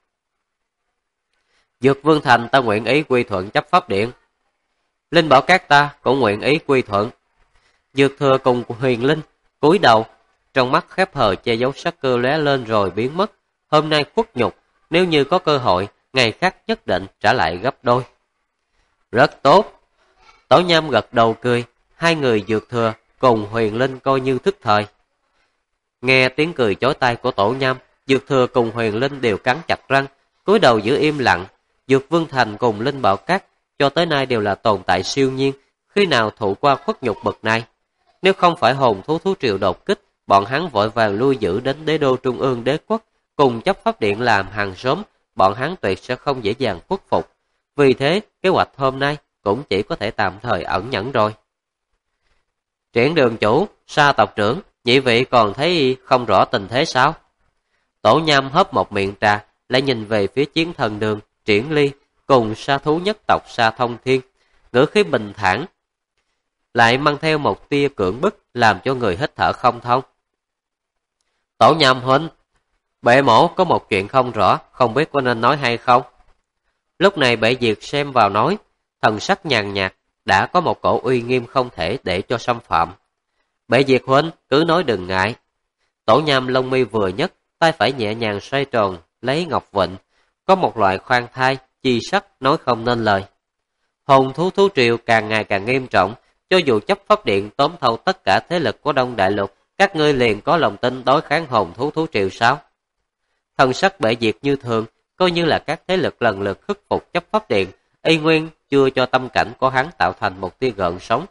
Dược Vương Thành ta nguyện ý quy thuận chấp pháp điện. Linh Bảo Các ta cũng nguyện ý quy thuận. Dược Thừa cùng Huyền Linh cúi đầu, trong mắt khép hờ che giấu sắc cơ lóe lên rồi biến mất. Hôm nay khuất nhục, nếu như có cơ hội, ngày khác nhất định trả lại gấp đôi. Rất tốt. Tổ Nham gật đầu cười, hai người Dược Thừa cùng Huyền Linh coi như thức thời. Nghe tiếng cười chói tai của Tổ Nham, Dược Thừa cùng Huyền Linh đều cắn chặt răng, cúi đầu giữ im lặng. Dược Vương Thành cùng Linh Bảo Các cho tới nay đều là tồn tại siêu nhiên, khi nào thụ qua khuất nhục bậc này. Nếu không phải hồn thú triều đột kích, bọn hắn vội vàng lui giữ đến đế đô trung ương đế quốc, cùng chấp pháp điện làm hàng xóm, bọn hắn tuyệt sẽ không dễ dàng khuất phục. Vì thế, kế hoạch hôm nay cũng chỉ có thể tạm thời ẩn nhẫn rồi. Triển Đường chủ, Sa tộc trưởng, nhị vị còn thấy không rõ tình thế sao? Tổ Nham hớp một miệng trà, lại nhìn về phía Chiến Thần Đường, Triển Ly cùng Sa thú nhất tộc Sa Thông Thiên, ngữ khí bình thản, lại mang theo một tia cưỡng bức, làm cho người hít thở không thông. Tổ Nham huynh, bệ mổ có một chuyện không rõ, không biết có nên nói hay không? Lúc này Bệ Diệt xem vào nói, thần sắc nhàn nhạt, đã có một cổ uy nghiêm không thể để cho xâm phạm. Bệ Diệt huynh, cứ nói đừng ngại. Tổ Nham lông mi vừa nhấc, tay phải nhẹ nhàng xoay tròn, lấy ngọc vịnh, có một loại khoan thai, chi sắc nói không nên lời. Hồn thú triều càng ngày càng nghiêm trọng, cho dù chấp pháp điện tóm thâu tất cả thế lực của Đông Đại Lục, các ngươi liền có lòng tin đối kháng hồn thú triều sao? Thần sắc Bệ Diệt như thường, coi như là các thế lực lần lượt khắc phục chấp pháp điện, y nguyên chưa cho tâm cảnh của hắn tạo thành một tia gợn sóng.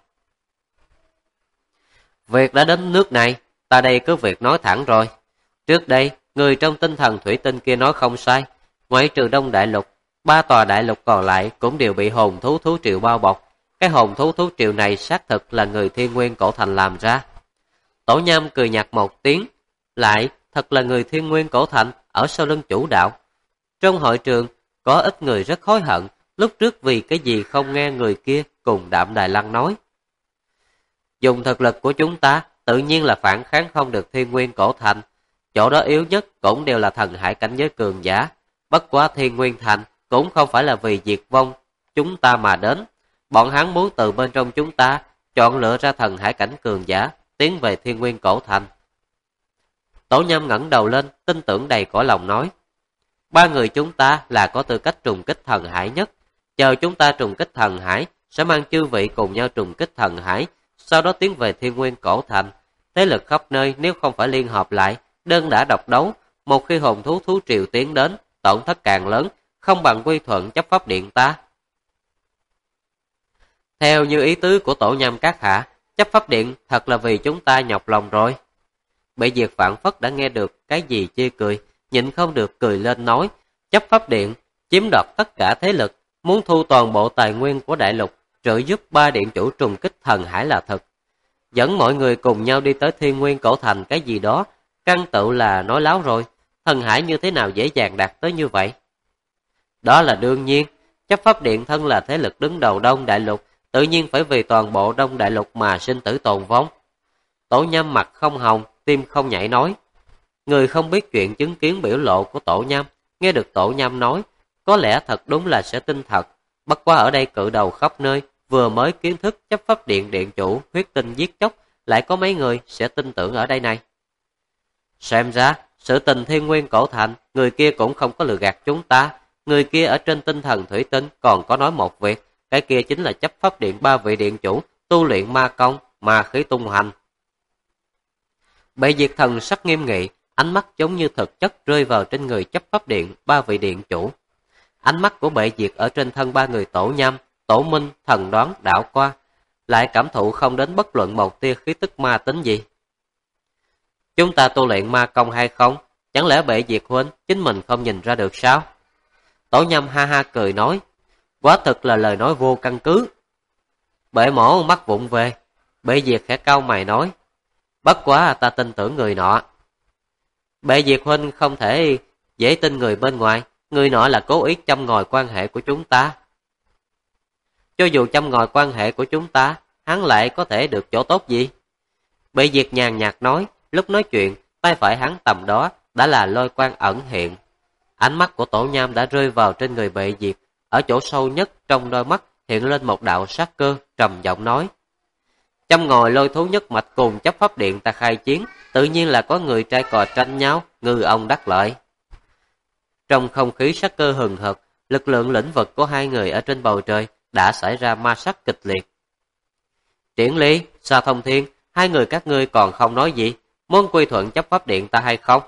Việc đã đến nước này, ta đây cứ việc nói thẳng rồi. Trước đây, người trong tinh thần thủy tinh kia nói không sai, ngoại trừ Đông Đại Lục, 3 tòa đại lục còn lại cũng đều bị hồn thú triều bao bọc. Cái hồn thú triều này xác thực là người Thiên Nguyên Cổ Thành làm ra. Tổ Nham cười nhạt một tiếng, lại thật là người Thiên Nguyên Cổ Thành ở sau lưng chủ đạo. Trong hội trường, có ít người rất hối hận, lúc trước vì cái gì không nghe người kia cùng Đạm Đài Lăng nói. Dùng thực lực của chúng ta, tự nhiên là phản kháng không được Thiên Nguyên Cổ Thành. Chỗ đó yếu nhất cũng đều là thần hải cảnh giới cường giả. Bất quá Thiên Nguyên Thành cũng không phải là vì diệt vong chúng ta mà đến. Bọn hắn muốn từ bên trong chúng ta chọn lựa ra thần hải cảnh cường giả, tiến về Thiên Nguyên Cổ Thành. Tổ Nham ngẩng đầu lên, tin tưởng đầy cõi lòng nói. 3 người chúng ta là có tư cách trùng kích thần hải nhất. Chờ chúng ta trùng kích thần hải, sẽ mang chư vị cùng nhau trùng kích thần hải, sau đó tiến về Thiên Nguyên Cổ Thành. Thế lực khắp nơi nếu không phải liên hợp lại, đơn đã độc đấu, một khi hồn thú triều tiến đến, tổn thất càng lớn, không bằng quy thuận chấp pháp điện ta. Theo như ý tứ của Tổ Nham các hạ, chấp pháp điện thật là vì chúng ta nhọc lòng rồi. Bệ Diệt phản phất đã nghe được cái gì chê cười, nhịn không được cười lên nói, chấp pháp điện chiếm đoạt tất cả thế lực, muốn thu toàn bộ tài nguyên của đại lục, trợ giúp 3 điện chủ trùng kích thần hải là thật. Dẫn mọi người cùng nhau đi tới Thiên Nguyên Cổ Thành cái gì đó, căn tự là nói láo rồi, thần hải như thế nào dễ dàng đạt tới như vậy. Đó là đương nhiên, chấp pháp điện thân là thế lực đứng đầu Đông Đại Lục, tự nhiên phải vì toàn bộ Đông Đại Lục mà sinh tử tồn vong. Tổ Nham mặt không hồng, tim không nhảy nói. Người không biết chuyện chứng kiến biểu lộ của Tổ Nham, nghe được Tổ Nham nói, có lẽ thật đúng là sẽ tin thật. Bất quá ở đây cự đầu khắp nơi, vừa mới kiến thức chấp pháp điện điện chủ, huyết tinh giết chóc, lại có mấy người sẽ tin tưởng ở đây này. Xem ra, sự tình Thiên Nguyên Cổ Thành, người kia cũng không có lừa gạt chúng ta. Người kia ở trên tinh thần thủy tinh còn có nói một việc, cái kia chính là chấp pháp điện ba vị điện chủ, tu luyện ma công, ma khí tung hành. Bệ Diệt thần sắc nghiêm nghị, ánh mắt giống như thực chất rơi vào trên người chấp pháp điện ba vị điện chủ. Ánh mắt của Bệ Diệt ở trên thân ba người Tổ Nham, Tổ Minh, Thần Đoán đảo qua, lại cảm thụ không đến bất luận một tia khí tức ma tính gì. Chúng ta tu luyện ma công hay không? Chẳng lẽ Bệ Diệt huynh chính mình không nhìn ra được sao? Tổ Nham ha ha cười nói, quá thực là lời nói vô căn cứ. Bệ mổ mắt vụng về, Bệ Diệt khẽ cau mày nói, bất quá ta tin tưởng người nọ. Bệ Diệt huynh không thể dễ tin người bên ngoài, người nọ là cố ý châm ngòi quan hệ của chúng ta. Cho dù châm ngòi quan hệ của chúng ta, hắn lại có thể được chỗ tốt gì? Bệ Diệt nhàn nhạt nói, lúc nói chuyện, tay phải hắn tầm đó đã là lôi quang ẩn hiện. Ánh mắt của Tổ Nham đã rơi vào trên người Bệ Diệt, ở chỗ sâu nhất trong đôi mắt hiện lên một đạo sát cơ, trầm giọng nói. Châm ngòi lôi thú nhất mạch cùng chấp pháp điện ta khai chiến, tự nhiên là có người trai cò tranh nhau, ngư ông đắc lợi. Trong không khí sát cơ hừng hực, lực lượng lĩnh vực của hai người ở trên bầu trời đã xảy ra ma sát kịch liệt. Triển Ly, Sa Thông Thiên, hai người các ngươi còn không nói gì, muốn quy thuận chấp pháp điện ta hay không?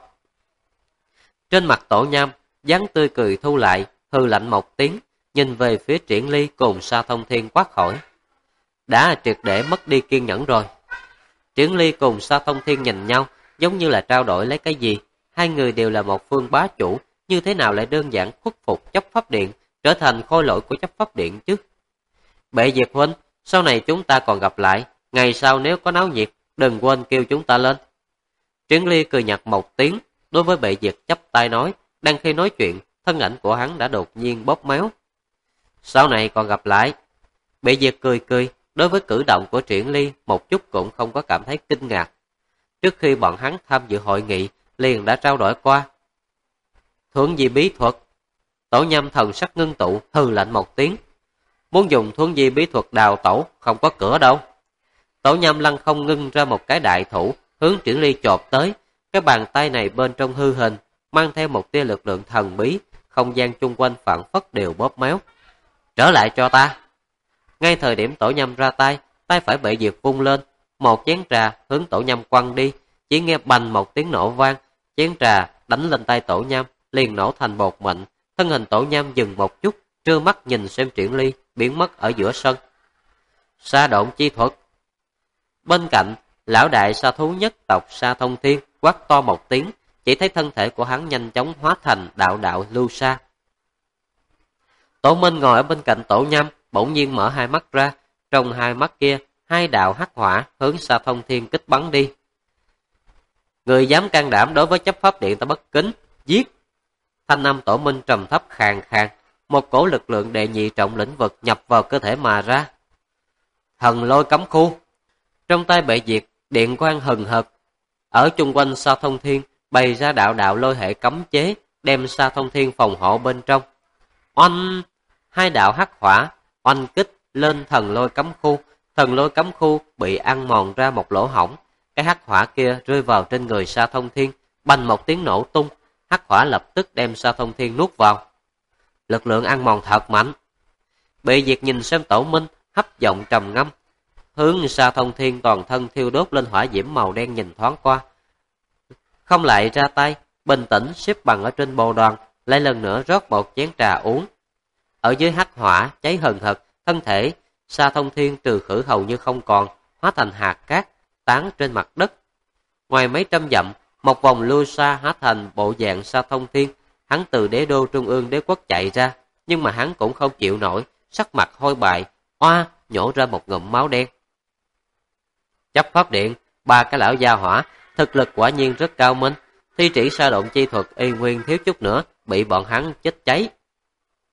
Trên mặt Tổ Nham, dáng tươi cười thu lại, hư lạnh một tiếng, nhìn về phía Triển Ly cùng Sa Thông Thiên quát hỏi. Đã triệt để mất đi kiên nhẫn rồi. Triển Ly cùng Sa Thông Thiên nhìn nhau, giống như là trao đổi lấy cái gì. Hai người đều là một phương bá chủ, như thế nào lại đơn giản khuất phục chấp pháp điện, trở thành khôi lỗi của chấp pháp điện chứ? Bệ Diệt huynh, sau này chúng ta còn gặp lại, ngày sau nếu có náo nhiệt, đừng quên kêu chúng ta lên. Triển Ly cười nhạt một tiếng, đối với Bệ Diệt chắp tay nói, đang khi nói chuyện, thân ảnh của hắn đã đột nhiên bóp méo. Sau này còn gặp lại. Bệ Diệt cười cười, đối với cử động của Triển Ly một chút cũng không có cảm thấy kinh ngạc. Trước khi bọn hắn tham dự hội nghị, liền đã trao đổi qua. Thuấn di bí thuật. Tổ Nham thần sắc ngưng tụ, hừ lạnh một tiếng. Muốn dùng thuấn di bí thuật đào tẩu, không có cửa đâu. Tổ Nham lăng không ngưng ra một cái đại thủ, hướng Triển Ly chộp tới. Cái bàn tay này bên trong hư hình, mang theo một tia lực lượng thần bí, không gian chung quanh phản phất đều bóp méo. Trở lại cho ta. Ngay thời điểm Tổ Nham ra tay, tay phải Bệ Diệt vung lên, một chén trà hướng Tổ Nham quăng đi, chỉ nghe bành một tiếng nổ vang, chén trà đánh lên tay Tổ Nham, liền nổ thành bột mịn, thân hình Tổ Nham dừng một chút, trơ mắt nhìn xem Triển Ly biến mất ở giữa sân. Sa độn chi thuật. Bên cạnh, lão đại sa thú nhất tộc Sa Thông Thiên quát to một tiếng, chỉ thấy thân thể của hắn nhanh chóng hóa thành đạo đạo lưu sa. Tổ Minh ngồi ở bên cạnh Tổ Nham, bỗng nhiên mở hai mắt ra, trong hai mắt kia, hai đạo hắc hỏa hướng Sa Thông Thiên kích bắn đi. Người dám can đảm đối với chấp pháp điện ta bất kính, giết. Thanh âm Tổ Minh trầm thấp khàn khàn, một cổ lực lượng đệ nhị trọng lĩnh vực nhập vào cơ thể mà ra. Thần lôi cấm khu. Trong tay Bệ Diệt, điện quang hừng hực. Ở chung quanh Sa Thông Thiên bày ra đạo đạo lôi hệ cấm chế, đem Sa Thông Thiên phòng hộ bên trong. Oanh! Hai đạo hắc hỏa oanh kích lên thần lôi cấm khu. Thần lôi cấm khu bị ăn mòn ra một lỗ hổng. Cái hắc hỏa kia rơi vào trên người Sa Thông Thiên, bành một tiếng nổ tung. Hắc hỏa lập tức đem Sa Thông Thiên nuốt vào. Lực lượng ăn mòn thật mạnh. Bệ Diệt nhìn xem Tổ Minh, hấp giọng trầm ngâm. Hướng Sa Thông Thiên toàn thân thiêu đốt lên hỏa diễm màu đen nhìn thoáng qua. Không lại ra tay, bình tĩnh xếp bằng ở trên bồ đoàn, lại lần nữa rót một chén trà uống. Ở dưới hắc hỏa cháy hừng hực, thân thể Sa Thông Thiên trừ khử hầu như không còn, hóa thành hạt cát tán trên mặt đất. Ngoài mấy trăm dặm, một vòng lưu sa hóa thành bộ dạng Sa Thông Thiên. Hắn từ đế đô trung ương đế quốc chạy ra, nhưng mà hắn cũng không chịu nổi, sắc mặt hôi bại, oa nhổ ra một ngụm máu đen. Chấp pháp điện, ba cái lão gia hỏa, thực lực quả nhiên rất cao minh, thi triển sa độn chi thuật y nguyên thiếu chút nữa bị bọn hắn chết cháy.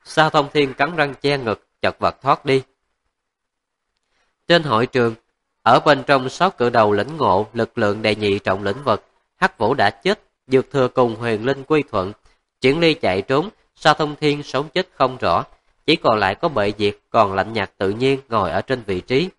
Sa Thông Thiên cắn răng che ngực, chật vật thoát đi. Trên hội trường, ở bên trong 6 cự đầu lĩnh ngộ lực lượng đệ nhị trọng lĩnh vực, Hắc Vũ đã chết, Dược Thừa cùng Huyền Linh quy thuận, Triển Ly chạy trốn, Sa Thông Thiên sống chết không rõ, chỉ còn lại có Bệ Diệt còn lạnh nhạt tự nhiên ngồi ở trên vị trí.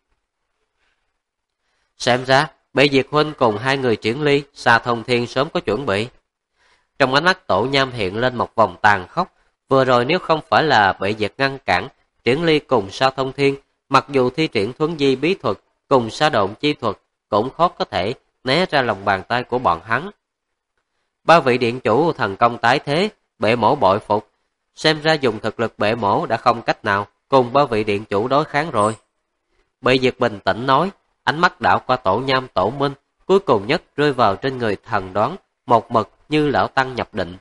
Xem ra, Bệ Diệt huynh cùng hai người Triển Ly, Sa Thông Thiên sớm có chuẩn bị. Trong ánh mắt Tổ Nham hiện lên một vòng tàn khốc, vừa rồi nếu không phải là Bệ Diệt ngăn cản, Triển Ly cùng Sa Thông Thiên, mặc dù thi triển thuấn di bí thuật cùng sa độn chi thuật, cũng khó có thể né ra lòng bàn tay của bọn hắn. Ba vị điện chủ thần công tái thế, Bệ Mổ bội phục, xem ra dùng thực lực Bệ Mổ đã không cách nào cùng ba vị điện chủ đối kháng rồi. Bệ Diệt bình tĩnh nói, ánh mắt đảo qua Tổ Nham Tổ Minh, cuối cùng nhất rơi vào trên người Thần Đoán, một mực như lão tăng nhập định.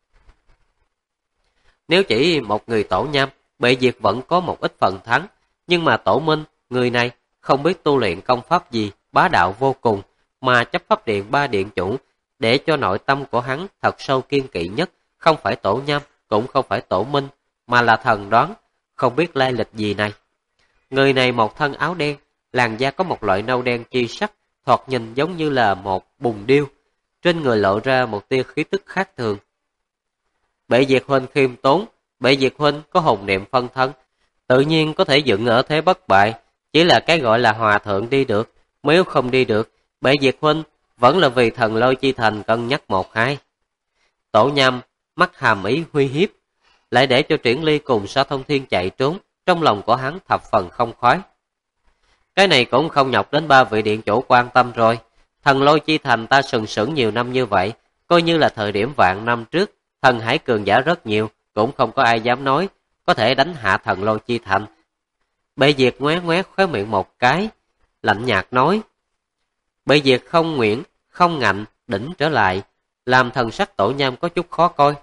Nếu chỉ một người Tổ Nham, Bệ Diệt vẫn có một ít phần thắng, nhưng mà Tổ Minh, người này không biết tu luyện công pháp gì, bá đạo vô cùng, mà chấp pháp điện ba điện chủ, để cho nội tâm của hắn thật sâu kiên kỵ nhất, không phải Tổ Nham, cũng không phải Tổ Minh, mà là Thần Đoán, không biết lai lịch gì này. Người này một thân áo đen, làn da có một loại nâu đen chi sắc, thoạt nhìn giống như là một bùn điêu, trên người lộ ra một tia khí tức khác thường. Bệ Diệt huynh khiêm tốn, Bệ Diệt huynh có hồn niệm phân thân, tự nhiên có thể dựng ở thế bất bại, chỉ là cái gọi là hòa thượng đi được, nếu không đi được, Bệ Diệt huynh vẫn là vì Thần Lôi Chi Thành cân nhắc một hai. Tổ Nham mắt hàm ý uy hiếp, lại để cho Triển Ly cùng Sa Thông Thiên chạy trốn, trong lòng của hắn thập phần không khoái. Cái này cũng không nhọc đến ba vị điện chủ quan tâm rồi. Thần Lôi Chi Thành ta sừng sững nhiều năm như vậy, coi như là thời điểm vạn năm trước, thần hải cường giả rất nhiều, cũng không có ai dám nói có thể đánh hạ Thần Lôi Chi Thành. Bệ Diệt ngoé ngoé khóe miệng một cái, lạnh nhạt nói. Bệ Diệt không nguyện, không ngạnh, đỉnh trở lại, làm thần sắc Tổ Nham có chút khó coi.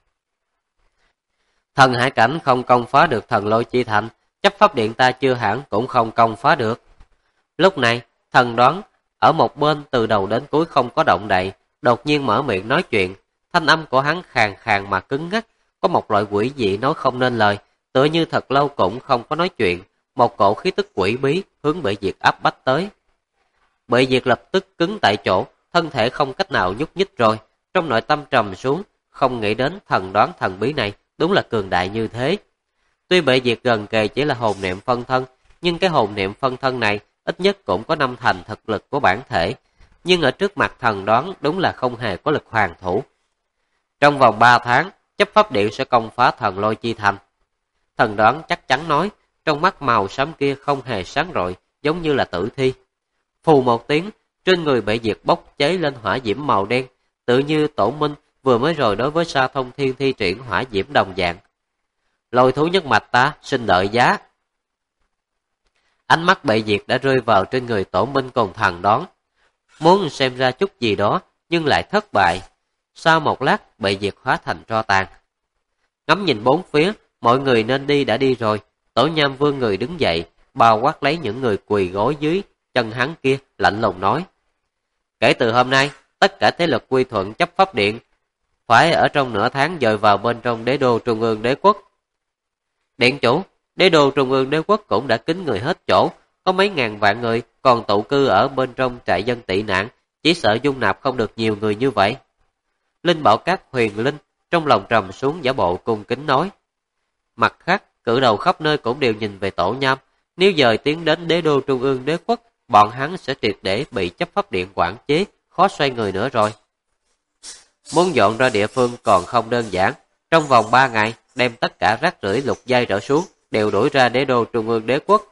Thần hải cảnh không công phá được Thần Lôi Chi Thành, chấp pháp điện ta chưa hẳn cũng không công phá được. Lúc này, Thần Đoán ở một bên từ đầu đến cuối không có động đậy, đột nhiên mở miệng nói chuyện, thanh âm của hắn khàn khàn mà cứng ngắc, có một loại quỷ dị nói không nên lời, tựa như thật lâu cũng không có nói chuyện, một cổ khí tức quỷ bí hướng Bệ Diệt áp bách tới. Bệ Diệt lập tức cứng tại chỗ, thân thể không cách nào nhúc nhích rồi, trong nội tâm trầm xuống, không nghĩ đến Thần Đoán thần bí này đúng là cường đại như thế. Tuy Bệ Diệt gần kề chỉ là hồn niệm phân thân, nhưng cái hồn niệm phân thân này ít nhất cũng có 5 thành thực lực của bản thể, nhưng ở trước mặt Thần Đoán đúng là không hề có lực hoàn thủ. Trong vòng 3 tháng, chấp pháp điện sẽ công phá Thần Lôi Chi Thành. Thần Đoán chắc chắn nói, trong mắt màu xám kia không hề sáng rọi, giống như là tử thi. Phù một tiếng, trên người Bệ Diệt bốc cháy lên hỏa diễm màu đen, tự như Tổ Minh vừa mới rồi đối với Sa Thông Thiên thi triển hỏa diễm đồng dạng. Lôi thú nhất mạch ta, xin đợi giá. Ánh mắt Bệ Diệt đã rơi vào trên người Tổ Minh cùng Thần Đoán, muốn xem ra chút gì đó, nhưng lại thất bại. Sau một lát, Bệ Diệt hóa thành tro tàn. Ngắm nhìn bốn phía, mọi người nên đi đã đi rồi. Tổ Nham vươn người đứng dậy, bao quát lấy những người quỳ gối dưới chân hắn kia, lạnh lùng nói. Kể từ hôm nay, tất cả thế lực quy thuận chấp pháp điện phải ở trong nửa tháng dời vào bên trong đế đô trung ương đế quốc. Điện chủ, đế đô trung ương đế quốc cũng đã kín người hết chỗ, có mấy ngàn vạn người còn tụ cư ở bên trong trại dân tị nạn, chỉ sợ dung nạp không được nhiều người như vậy. Linh Bảo Các Huyền Linh trong lòng trầm xuống giả bộ cung kính nói. Mặt khác, cử đầu khắp nơi cũng đều nhìn về Tổ Nham, nếu dời tiến đến đế đô trung ương đế quốc, bọn hắn sẽ triệt để bị chấp pháp điện quản chế, khó xoay người nữa rồi. Muốn dọn ra địa phương còn không đơn giản, trong vòng 3 ngày đem tất cả rác rưởi lục giai trở xuống đều đuổi ra đế đô trung ương đế quốc.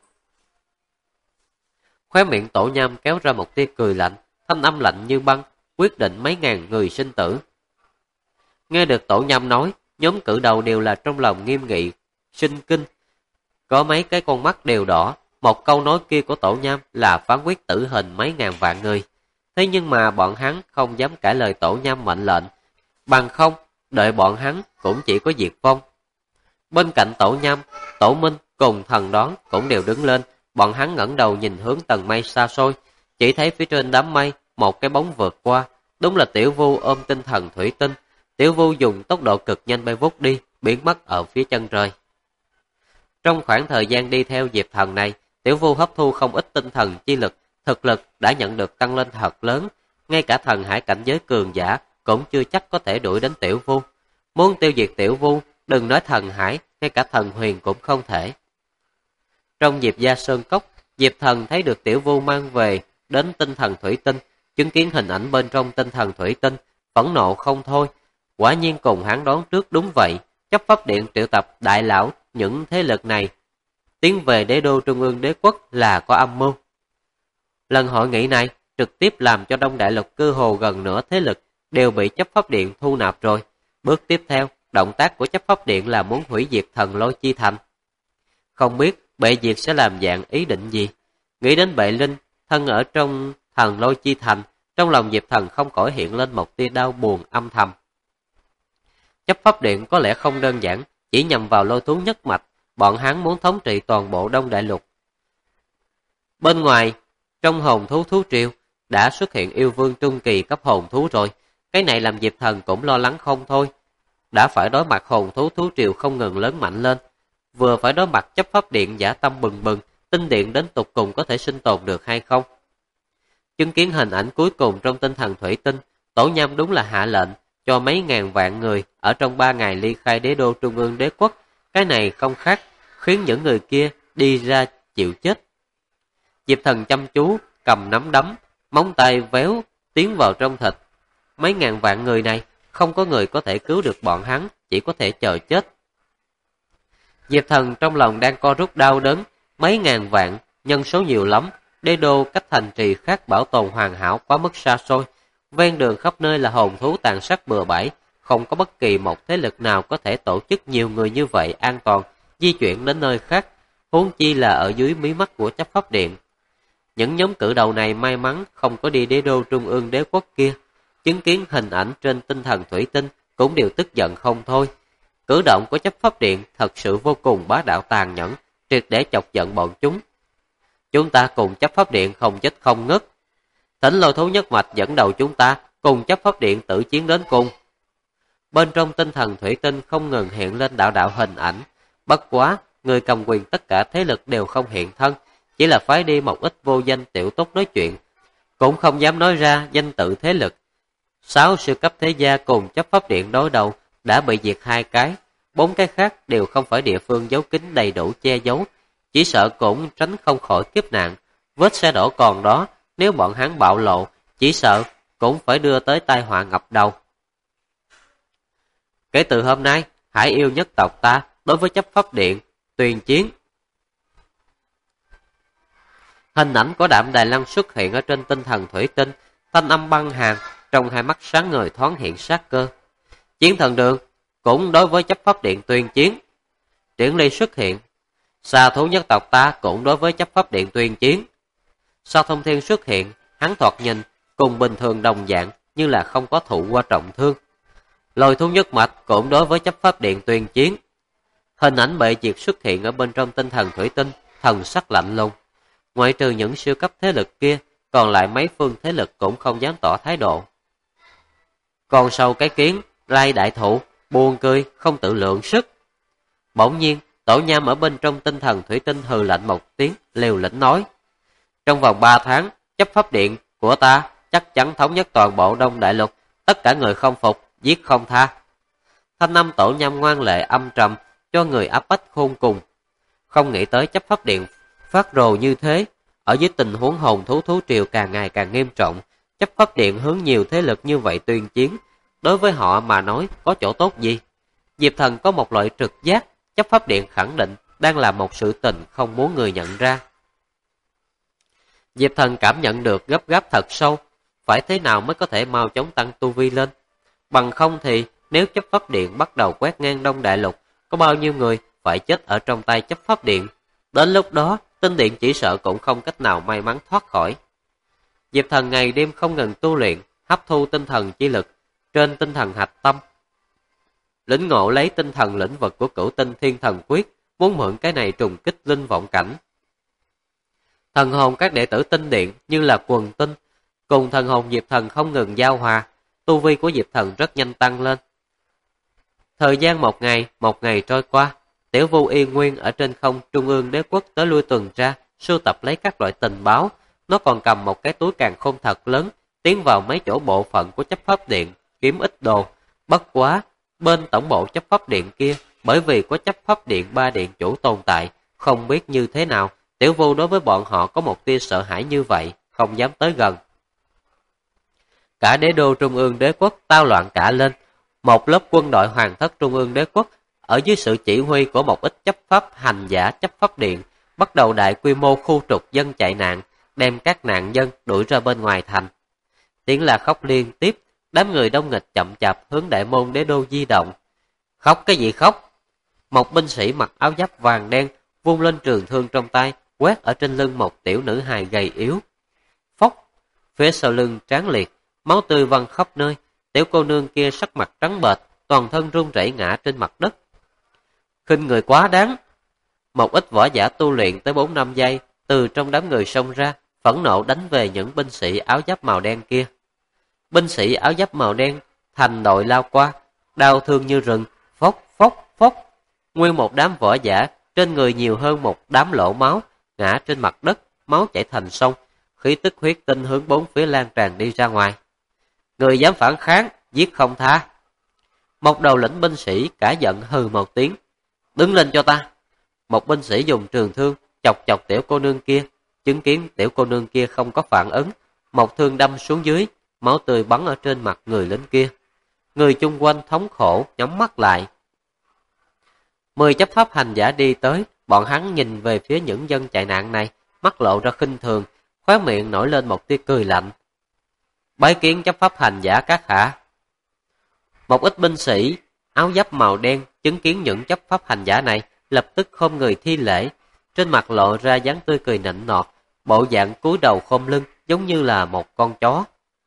Khóe miệng Tổ Nham kéo ra một tia cười lạnh, thanh âm lạnh như băng, quyết định mấy ngàn người sinh tử. Nghe được Tổ Nham nói, nhóm cử đầu đều là trong lòng nghiêm nghị, sinh kinh. Có mấy cái con mắt đều đỏ, một câu nói kia của Tổ Nham là phán quyết tử hình mấy ngàn vạn người. Thế nhưng mà bọn hắn không dám cãi lời Tổ Nham mệnh lệnh, bằng không, đợi bọn hắn cũng chỉ có diệt vong. Bên cạnh Tổ Nham, Tổ Minh cùng Thần Đoán cũng đều đứng lên, bọn hắn ngẩng đầu nhìn hướng tầng mây xa xôi, chỉ thấy phía trên đám mây một cái bóng vượt qua, đúng là Tiểu Vu ôm tinh thần thủy tinh. Tiểu Vu dùng tốc độ cực nhanh bay vút đi, biến mất ở phía chân trời. Trong khoảng thời gian đi theo Diệp Thần này, Tiểu Vu hấp thu không ít tinh thần chi lực, thực lực đã nhận được tăng lên thật lớn. Ngay cả thần hải cảnh giới cường giả cũng chưa chắc có thể đuổi đến Tiểu Vu. Muốn tiêu diệt Tiểu Vu, đừng nói thần hải, ngay cả thần huyền cũng không thể. Trong Diệp Gia Sơn Cốc, Diệp Thần thấy được Tiểu Vu mang về đến tinh thần thủy tinh, chứng kiến hình ảnh bên trong tinh thần thủy tinh, phẫn nộ không thôi. Quả nhiên cùng hắn đoán trước đúng vậy, chấp pháp điện triệu tập đại lão những thế lực này tiến về đế đô trung ương đế quốc là có âm mưu. Lần hội nghị này trực tiếp làm cho Đông Đại Lục cơ hồ gần nửa thế lực đều bị chấp pháp điện thu nạp rồi. Bước tiếp theo, động tác của chấp pháp điện là muốn hủy diệt thần lôi chi thành. Không biết bệ diệt sẽ làm dạng ý định gì. Nghĩ đến bệ linh, thân ở trong thần lôi chi thành, trong lòng Diệp Thần không khỏi hiện lên một tia đau buồn âm thầm. Chấp pháp điện có lẽ không đơn giản, chỉ nhằm vào lôi thú nhất mạch, bọn hắn muốn thống trị toàn bộ Đông Đại Lục. Bên ngoài, trong hồn thú thú triều, đã xuất hiện yêu vương trung kỳ cấp hồn thú rồi. Cái này làm Diệp Thần cũng lo lắng không thôi. Đã phải đối mặt hồn thú thú triều không ngừng lớn mạnh lên, vừa phải đối mặt chấp pháp điện dã tâm bừng bừng, tinh điện đến tục cùng có thể sinh tồn được hay không. Chứng kiến hình ảnh cuối cùng trong tinh thần thủy tinh, Tổ Nham đúng là hạ lệnh cho mấy ngàn vạn người ở trong 3 ngày ly khai đế đô trung ương đế quốc. Cái này không khác khiến những người kia đi ra chịu chết. Diệp Thần chăm chú cầm nắm đấm, móng tay véo tiến vào trong thịt. Mấy ngàn vạn người này không có người có thể cứu được bọn hắn, chỉ có thể chờ chết. Diệp Thần trong lòng đang co rút đau đớn, mấy ngàn vạn, nhân số nhiều lắm, đế đô cách thành trì khác bảo tồn hoàn hảo quá mức xa xôi, ven đường khắp nơi là hồn thú tàn sát bừa bãi, không có bất kỳ một thế lực nào có thể tổ chức nhiều người như vậy an toàn di chuyển đến nơi khác, huống chi là ở dưới mí mắt của chấp pháp điện. Những nhóm cử đầu này may mắn không có đi đế đô trung ương đế quốc kia, chứng kiến hình ảnh trên tinh thần thủy tinh cũng đều tức giận không thôi. Cử động của chấp pháp điện thật sự vô cùng bá đạo tàn nhẫn, triệt để chọc giận bọn chúng. Chúng ta cùng chấp pháp điện không chết không ngất. Thỉnh lôi thú nhất mạch dẫn đầu chúng ta cùng chấp pháp điện tử chiến đến cùng. Bên trong tinh thần thủy tinh không ngừng hiện lên đạo đạo hình ảnh. Bất quá, người cầm quyền tất cả thế lực đều không hiện thân, chỉ là phái đi một ít vô danh tiểu tốt nói chuyện, cũng không dám nói ra danh tự thế lực. 6 siêu cấp thế gia cùng chấp pháp điện đối đầu đã bị diệt 2 cái, 4 cái khác đều không phải địa phương giấu kín đầy đủ che giấu, chỉ sợ cũng tránh không khỏi kiếp nạn. Vết xe đổ còn đó, nếu bọn hắn bạo lộ, chỉ sợ cũng phải đưa tới tai họa ngập đầu. Kể từ hôm nay, Hải yêu nhất tộc ta đối với chấp pháp điện tuyên chiến. Hình ảnh của Đạm Đài Lăng xuất hiện ở trên tinh thần thủy tinh, thanh âm băng hàn, trong hai mắt sáng ngời thoáng hiện sát cơ. Chiến thần đường cũng đối với chấp pháp điện tuyên chiến. Triển Ly xuất hiện. Xà thú nhất tộc ta cũng đối với chấp pháp điện tuyên chiến. Sao Thông Thiên xuất hiện, hắn thoạt nhìn cùng bình thường đồng dạng như là không có thụ qua trọng thương. Lôi thú nhất mạch cũng đối với chấp pháp điện tuyên chiến. Hình ảnh bệ diệt xuất hiện ở bên trong tinh thần thủy tinh, thần sắc lạnh lùng. Ngoại trừ những siêu cấp thế lực kia, còn lại mấy phương thế lực cũng không dám tỏ thái độ. Còn sau cái kiến, lai đại thụ, buồn cười, không tự lượng sức. Bỗng nhiên, Tổ Nham ở bên trong tinh thần thủy tinh hừ lạnh một tiếng, liều lĩnh nói. Trong vòng 3 tháng, chấp pháp điện của ta chắc chắn thống nhất toàn bộ Đông Đại Lục, tất cả người không phục, giết không tha. Thanh âm Tổ Nham ngoan lệ âm trầm, cho người áp bách khôn cùng. Không nghĩ tới chấp pháp điện phát rồ như thế, ở dưới tình huống hồn thú thú triều càng ngày càng nghiêm trọng, chấp pháp điện hướng nhiều thế lực như vậy tuyên chiến, đối với họ mà nói có chỗ tốt gì? Diệp Thần có một loại trực giác, chấp pháp điện khẳng định đang làm một sự tình không muốn người nhận ra. Diệp Thần cảm nhận được gấp gáp thật sâu, phải thế nào mới có thể mau chóng tăng tu vi lên? Bằng không thì nếu chấp pháp điện bắt đầu quét ngang Đông Đại Lục, có bao nhiêu người phải chết ở trong tay chấp pháp điện? Đến lúc đó, tinh điện chỉ sợ cũng không cách nào may mắn thoát khỏi. Diệp Thần ngày đêm không ngừng tu luyện, hấp thu tinh thần chi lực trên tinh thần hạch tâm. Lĩnh ngộ lấy tinh thần lĩnh vực của Cửu Tinh Thiên Thần Quyết, muốn mượn cái này trùng kích linh vọng cảnh. Thần hồn các đệ tử tinh điện như là quần tinh, cùng thần hồn Diệp Thần không ngừng giao hòa, tu vi của Diệp Thần rất nhanh tăng lên. Thời gian một ngày trôi qua, Tiểu Vu yên nguyên ở trên không trung ương đế quốc tới lui tuần tra, sưu tập lấy các loại tình báo. Nó còn cầm một cái túi càn khôn thật lớn, tiến vào mấy chỗ bộ phận của chấp pháp điện, kiếm ít đồ. Bất quá, bên tổng bộ chấp pháp điện kia, bởi vì có chấp pháp điện 3 điện chủ tồn tại, không biết như thế nào, Tiểu Vu đối với bọn họ có một tia sợ hãi như vậy, không dám tới gần. Cả đế đô trung ương đế quốc tao loạn cả lên. Một lớp quân đội hoàng thất trung ương đế quốc, ở dưới sự chỉ huy của một ít chấp pháp hành giả chấp pháp điện, bắt đầu đại quy mô khu trục dân chạy nạn, đem các nạn dân đuổi ra bên ngoài thành. Tiếng la khóc liên tiếp, đám người đông nghịch chậm chạp hướng đại môn đế đô di động. Khóc cái gì khóc? Một binh sĩ mặc áo giáp vàng đen, vung lên trường thương trong tay, quét ở trên lưng một tiểu nữ hài gầy yếu. Phốc, phía sau lưng tráng liệt, máu tươi văng khắp nơi, tiểu cô nương kia sắc mặt trắng bệch, toàn thân run rẩy ngã trên mặt đất. Khinh người quá đáng. Một ít võ giả tu luyện tới 4-5 giây, từ trong đám người xông ra, phẫn nộ đánh về những binh sĩ áo giáp màu đen kia. Binh sĩ áo giáp màu đen thành đội lao qua, đau thương như rừng, phốc phốc phốc. Nguyên một đám võ giả, trên người nhiều hơn một đám lỗ máu, ngã trên mặt đất, máu chảy thành sông, khí tức huyết tinh hướng bốn phía lan tràn đi ra ngoài. Người dám phản kháng, giết không tha. Một đầu lĩnh binh sĩ cả giận hừ một tiếng. Đứng lên cho ta. Một binh sĩ dùng trường thương chọc chọc tiểu cô nương kia, chứng kiến tiểu cô nương kia không có phản ứng, một thương đâm xuống dưới, máu tươi bắn ở trên mặt người lính kia. Người chung quanh thống khổ nhắm mắt lại. 10 chấp pháp hành giả đi tới, bọn hắn nhìn về phía những dân chạy nạn này, mắt lộ ra khinh thường, khóe miệng nổi lên một tia cười lạnh. Bái kiến chấp pháp hành giả các hạ. Một ít binh sĩ áo giáp màu đen chứng kiến những chấp pháp hành giả này, lập tức khom người thi lễ, trên mặt lộ ra dáng tươi cười nịnh nọt, bộ dạng cúi đầu khom lưng giống như là một con chó.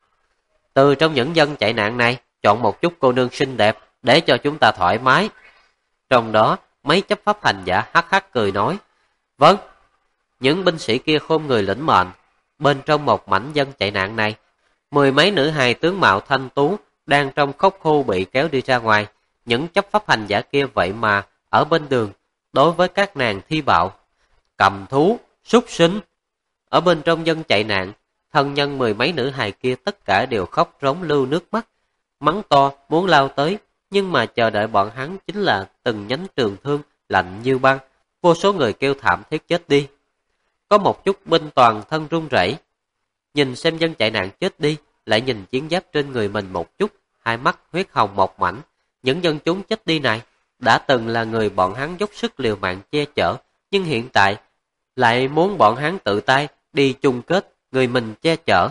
Từ trong những dân chạy nạn này, chọn một chút cô nương xinh đẹp để cho chúng ta thoải mái. Trong đó, mấy chấp pháp hành giả hắc hắc cười nói, vâng. Những binh sĩ kia khom người lĩnh mệnh. Bên trong một mảnh dân chạy nạn này, 10 mấy nữ hài tướng mạo thanh tú đang trong khốc khu bị kéo đi ra ngoài. Những chấp pháp hành giả kia vậy mà ở bên đường đối với các nàng thi bạo, cầm thú, súc sinh. Ở bên trong dân chạy nạn, thân nhân 10 mấy nữ hài kia tất cả đều khóc rống lưu nước mắt, mắng to muốn lao tới, nhưng mà chờ đợi bọn hắn chính là từng nhánh trường thương lạnh như băng, vô số người kêu thảm thiết chết đi. Có một chút binh toàn thân run rẩy, nhìn xem dân chạy nạn chết đi, lại nhìn chiến giáp trên người mình một chút, hai mắt huyết hồng một mảnh. Những dân chúng chết đi này đã từng là người bọn hắn dốc sức liều mạng che chở, nhưng hiện tại lại muốn bọn hắn tự tay đi chung kết người mình che chở.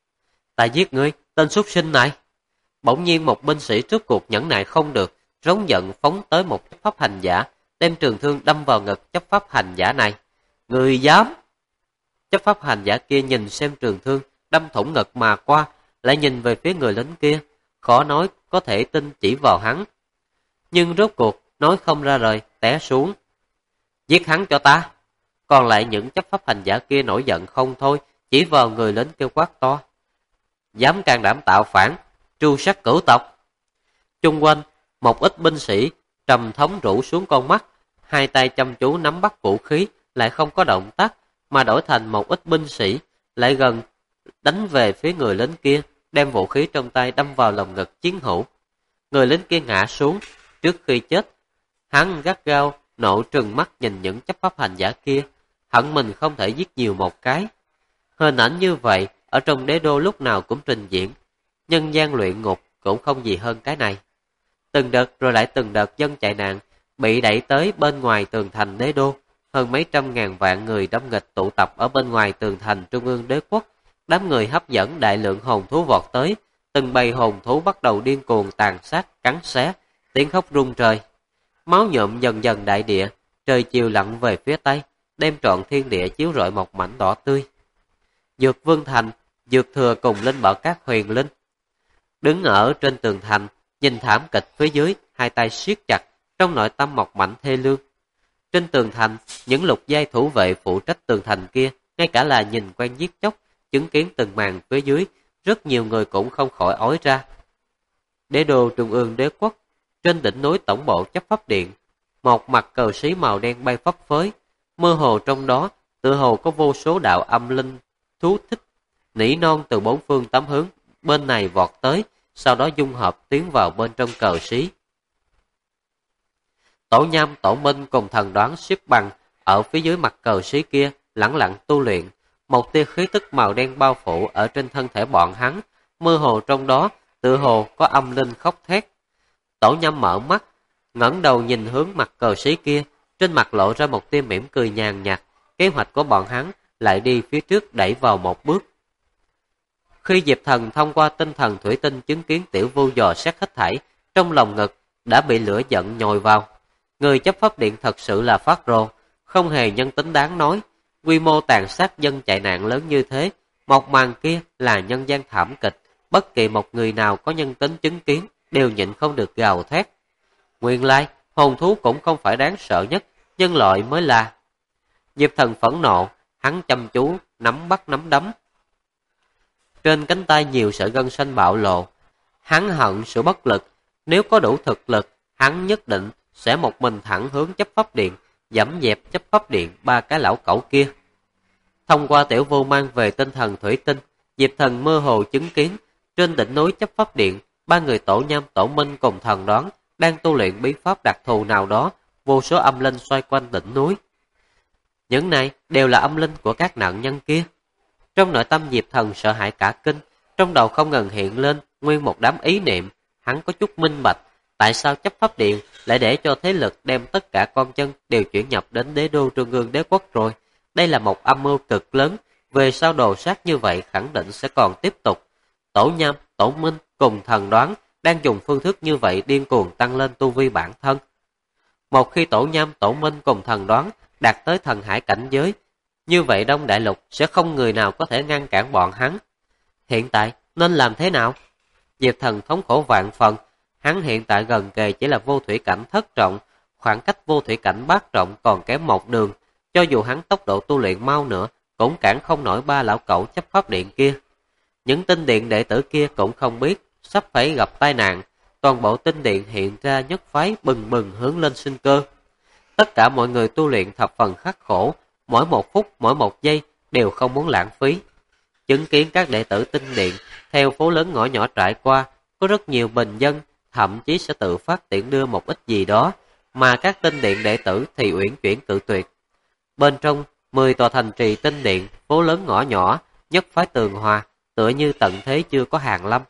Ta giết ngươi, tên súc sinh này. Bỗng nhiên một binh sĩ trước cuộc nhẫn nại không được, rống giận phóng tới một chấp pháp hành giả, đem trường thương đâm vào ngực chấp pháp hành giả này. Người dám! Chấp pháp hành giả kia nhìn xem trường thương đâm thủng ngực mà qua, lại nhìn về phía người lính kia, khó nói có thể tin chỉ vào hắn. Nhưng rốt cuộc nói không ra lời, té xuống. Giết hắn cho ta! Còn lại những chấp pháp hành giả kia nổi giận không thôi, chỉ vào người lính kêu quát to. Dám can đảm tạo phản, tru sát cửu tộc. Chung quanh, một ít binh sĩ trầm thống rũ xuống con mắt, hai tay chăm chú nắm bắt vũ khí, lại không có động tác, mà đổi thành một ít binh sĩ lại gần đánh về phía người lính kia, đem vũ khí trong tay đâm vào lồng ngực chiến hữu. Người lính kia ngã xuống, trước khi chết, hắn gắt gao nộ trừng mắt nhìn những chấp pháp hành giả kia, hận mình không thể giết nhiều một cái. Hình ảnh như vậy ở trong đế đô lúc nào cũng trình diễn, nhân gian luyện ngục cũng không gì hơn cái này. Từng đợt rồi lại từng đợt dân chạy nạn bị đẩy tới bên ngoài tường thành đế đô, hơn mấy trăm ngàn vạn người đông nghịch tụ tập ở bên ngoài tường thành trung ương đế quốc. Đám người hấp dẫn đại lượng hồn thú vọt tới, từng bầy hồn thú bắt đầu điên cuồng tàn sát, cắn xé, tiếng khóc rung trời. Máu nhuộm dần dần đại địa, trời chiều lặn về phía tây, đem trọn thiên địa chiếu rọi một mảnh đỏ tươi. Dược Vương Thành, Dược Thừa cùng Linh Bảo Các huyền linh đứng ở trên tường thành, nhìn thảm kịch phía dưới, hai tay siết chặt, trong nội tâm một mảnh thê lương. Trên tường thành, những lục giai thủ vệ phụ trách tường thành kia, ngay cả là nhìn quen giết chóc, chứng kiến từng màn phía dưới, rất nhiều người cũng không khỏi ói ra. Đế đô trung ương đế quốc, trên đỉnh núi tổng bộ chấp pháp điện, một mặt cờ xí màu đen bay phấp phới, mơ hồ trong đó tựa hồ có vô số đạo âm linh thú thích nỉ non từ bốn phương tám hướng bên này vọt tới, sau đó dung hợp tiến vào bên trong cờ xí. Tổ Nham, Tổ Minh cùng Thần Đoán xếp bằng ở phía dưới mặt cờ xí kia, lẳng lặng tu luyện. Một tia khí tức màu đen bao phủ ở trên thân thể bọn hắn, mơ hồ trong đó tựa hồ có âm linh khóc thét. Tổ Nham mở mắt, ngẩng đầu nhìn hướng mặt cờ xí kia, trên mặt lộ ra một tia mỉm cười nhàn nhạt. Kế hoạch của bọn hắn lại đi phía trước đẩy vào một bước. Khi Diệp Thần thông qua tinh thần thủy tinh chứng kiến Tiểu Vu dò xét hết thảy, trong lòng ngực đã bị lửa giận nhồi vào. Người chấp pháp điện thật sự là phát rồ, không hề nhân tính đáng nói. Quy mô tàn sát dân chạy nạn lớn như thế, một màn kia là nhân gian thảm kịch, bất kỳ một người nào có nhân tính chứng kiến đều nhịn không được gào thét. Nguyên lai, hồn thú cũng không phải đáng sợ nhất, nhân loại mới là. Diệp Thần phẫn nộ, hắn chăm chú nắm bắt nắm đấm. Trên cánh tay nhiều sợi gân xanh bạo lộ. Hắn hận sự bất lực, nếu có đủ thực lực, hắn nhất định sẽ một mình thẳng hướng chấp pháp điện, dẫm dẹp chấp pháp điện ba cái lão cẩu kia. Thông qua Tiểu Vu mang về tinh thần thủy tinh, Diệp Thần mơ hồ chứng kiến trên đỉnh núi chấp pháp điện, ba người Tổ Nham, Tổ Minh cùng Thần Đoán đang tu luyện bí pháp đặc thù nào đó, vô số âm linh xoay quanh đỉnh núi. Những này đều là âm linh của các nạn nhân kia. Trong nội tâm Diệp Thần sợ hãi cả kinh, trong đầu không ngừng hiện lên nguyên một đám ý niệm. Hắn có chút minh bạch, tại sao chấp pháp điện lại để cho thế lực đem tất cả con chân đều chuyển nhập đến đế đô Trung ương đế quốc rồi. Đây là một âm mưu cực lớn, về sau đồ sát như vậy khẳng định sẽ còn tiếp tục. Tổ Nham, Tổ Minh cùng Thần Đoán đang dùng phương thức như vậy điên cuồng tăng lên tu vi bản thân. Một khi Tổ Nham, Tổ Minh cùng Thần Đoán đạt tới thần hải cảnh giới, như vậy Đông Đại Lục sẽ không người nào có thể ngăn cản bọn hắn. Hiện tại nên làm thế nào? Diệp Thần thống khổ vạn phần. Hắn hiện tại gần kề chỉ là vô thủy cảnh thất trọng, khoảng cách vô thủy cảnh bát trọng còn kém một đường. Cho dù hắn tốc độ tu luyện mau nữa, cũng cản không nổi ba lão cẩu chấp pháp điện kia. Những tinh điện đệ tử kia cũng không biết sắp phải gặp tai nạn. Toàn bộ tinh điện hiện ra nhất phái bừng bừng hướng lên sinh cơ. Tất cả mọi người tu luyện thập phần khắc khổ, mỗi một phút, mỗi một giây đều không muốn lãng phí. Chứng kiến các đệ tử tinh điện theo phố lớn ngõ nhỏ trải qua, có rất nhiều bình dân thậm chí sẽ tự phát tiện đưa một ít gì đó, mà các tinh điện đệ tử thì uyển chuyển cự tuyệt. Bên trong 10 tòa thành trì tinh điện, phố lớn ngõ nhỏ, nhất phái tường hòa, tựa như tận thế chưa có hàng lâm.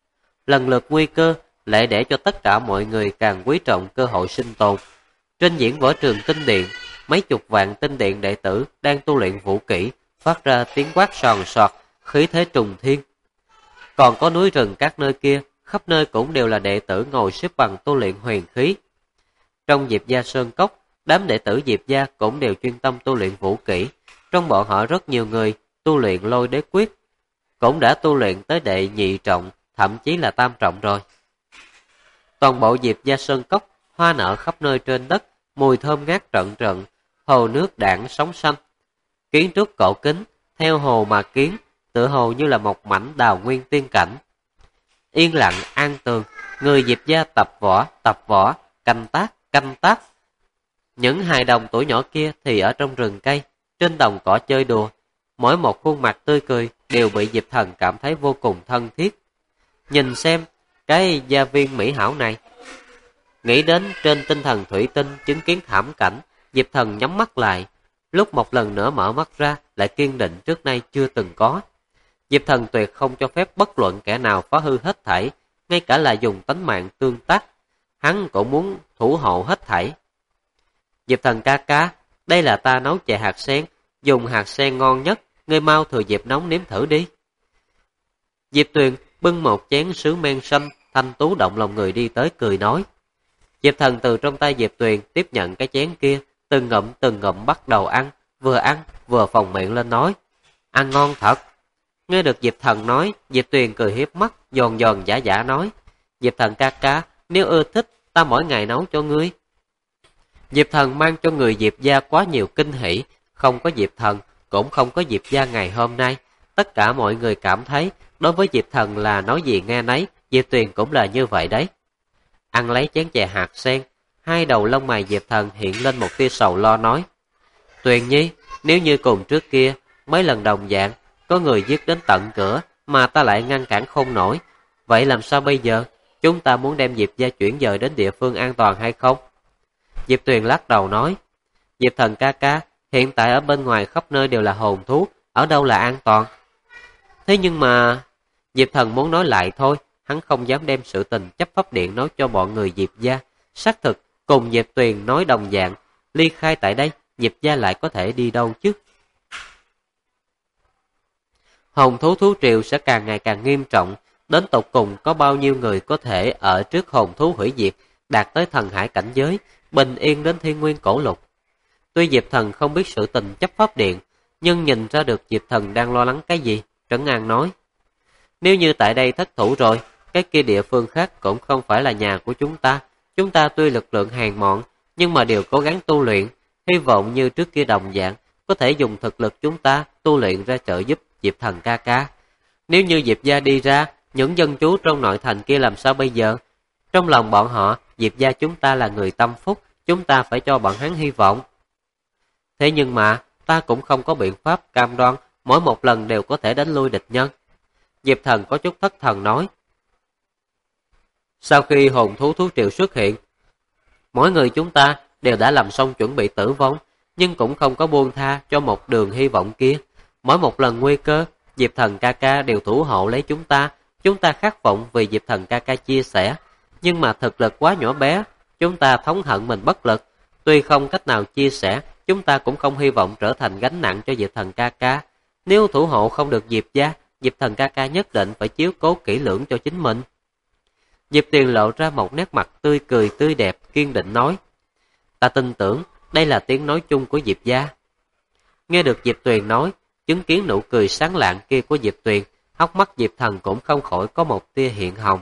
Lần lượt nguy cơ lại để cho tất cả mọi người càng quý trọng cơ hội sinh tồn. Trên diễn võ trường tinh điện, mấy chục vạn tinh điện đệ tử đang tu luyện vũ kỹ, phát ra tiếng quát sòn sọt, khí thế trùng thiên. Còn có núi rừng các nơi kia, khắp nơi cũng đều là đệ tử ngồi xếp bằng tu luyện huyền khí. Trong Diệp Gia Sơn Cốc, đám đệ tử Diệp Gia cũng đều chuyên tâm tu luyện vũ kỹ. Trong bọn họ rất nhiều người tu luyện lôi đế quyết, cũng đã tu luyện tới đệ nhị trọng, thậm chí là tam trọng rồi. Toàn bộ Diệp Gia Sơn Cốc, hoa nở khắp nơi trên đất, mùi thơm ngát trận trận, hồ nước đãng sóng xanh. Kiến trúc cổ kính, theo hồ mà kiến, tựa hồ như là một mảnh đào nguyên tiên cảnh. Yên lặng, an tường, người Diệp Gia tập võ, canh tác. Những hài đồng tuổi nhỏ kia thì ở trong rừng cây, trên đồng cỏ chơi đùa. Mỗi một khuôn mặt tươi cười đều bị Diệp Thần cảm thấy vô cùng thân thiết. Nhìn xem, cái gia viên mỹ hảo này. Nghĩ đến trên tinh thần thủy tinh chứng kiến thảm cảnh, Diệp Thần nhắm mắt lại. Lúc một lần nữa mở mắt ra, lại kiên định trước nay chưa từng có. Diệp Thần tuyệt không cho phép bất luận kẻ nào phá hư hết thảy, ngay cả là dùng tánh mạng tương tác. Hắn cũng muốn thủ hộ hết thảy. Diệp Thần ca ca, đây là ta nấu chè hạt sen, dùng hạt sen ngon nhất, ngươi mau thừa dịp nóng nếm thử đi. Diệp Tuyền bưng một chén sứ men xanh, thanh tú động lòng người đi tới cười nói. Diệp Thần từ trong tay Diệp Tuyền tiếp nhận cái chén kia, từng ngụm bắt đầu ăn vừa phồng miệng lên nói. Ăn ngon thật. Nghe được Diệp Thần nói, Diệp Tuyền cười hiếp mắt, giòn giả nói. Diệp Thần ca ca, nếu ưa thích, ta mỗi ngày nấu cho ngươi. Diệp Thần mang cho người Diệp Gia quá nhiều kinh hỉ, không có Diệp Thần, cũng không có Diệp Gia ngày hôm nay. Tất cả mọi người cảm thấy, đối với Diệp Thần là nói gì nghe nấy, Diệp Tuyền cũng là như vậy đấy. Ăn lấy chén chè hạt sen, Hai đầu lông mày Diệp Thần hiện lên một tia sầu lo nói: Tuyền Nhi, nếu như cùng trước kia, mấy lần đồng dạng, có người giết đến tận cửa mà ta lại ngăn cản không nổi, vậy làm sao bây giờ? Chúng ta muốn đem Diệp gia chuyển dời đến địa phương an toàn hay không? Diệp Tuyền lắc đầu nói: Diệp Thần ca ca, hiện tại ở bên ngoài khắp nơi đều là hồn thú, ở đâu là an toàn? Thế nhưng mà... Diệp Thần muốn nói lại thôi, hắn không dám đem sự tình chấp pháp điện nói cho bọn người Diệp gia. Xác thực, cùng Diệp Tuyền nói đồng dạng, ly khai tại đây, Diệp gia lại có thể đi đâu chứ? Hồn thú thú triều sẽ càng ngày càng nghiêm trọng, đến tột cùng có bao nhiêu người có thể ở trước hồn thú hủy diệt, đạt tới thần hải cảnh giới, bình yên đến thiên nguyên cổ lục. Tuy Diệp Thần không biết sự tình chấp pháp điện, nhưng nhìn ra được Diệp Thần đang lo lắng cái gì, Trấn An nói: Nếu như tại đây thất thủ rồi, cái kia địa phương khác cũng không phải là nhà của chúng ta. Chúng ta tuy lực lượng hèn mọn, nhưng mà đều cố gắng tu luyện, hy vọng như trước kia đồng dạng, có thể dùng thực lực chúng ta tu luyện ra trợ giúp Diệp Thần ca ca. Nếu như Diệp gia đi ra, những dân chú trong nội thành kia làm sao bây giờ? Trong lòng bọn họ, Diệp gia chúng ta là người tâm phúc, chúng ta phải cho bọn hắn hy vọng. Thế nhưng mà, ta cũng không có biện pháp cam đoan mỗi một lần đều có thể đánh lui địch nhân. Diệp Thần có chút thất thần nói. Sau khi hồn thú thú triều xuất hiện, mỗi người chúng ta đều đã làm xong chuẩn bị tử vong, nhưng cũng không có buông tha cho một đường hy vọng kia. Mỗi một lần nguy cơ, Diệp Thần ca ca đều thủ hộ lấy chúng ta khát vọng vì Diệp Thần ca ca chia sẻ. Nhưng mà thực lực quá nhỏ bé, chúng ta thống hận mình bất lực. Tuy không cách nào chia sẻ, chúng ta cũng không hy vọng trở thành gánh nặng cho Diệp Thần ca ca. Nếu thủ hộ không được Diệp gia, Diệp Thần ca ca nhất định phải chiếu cố kỹ lưỡng cho chính mình. Diệp Tuyền lộ ra một nét mặt tươi cười tươi đẹp, kiên định nói. Ta tin tưởng, đây là tiếng nói chung của Diệp gia. Nghe được Diệp Tuyền nói, chứng kiến nụ cười sáng lạng kia của Diệp Tuyền, hốc mắt Diệp Thần cũng không khỏi có một tia hiện hồng.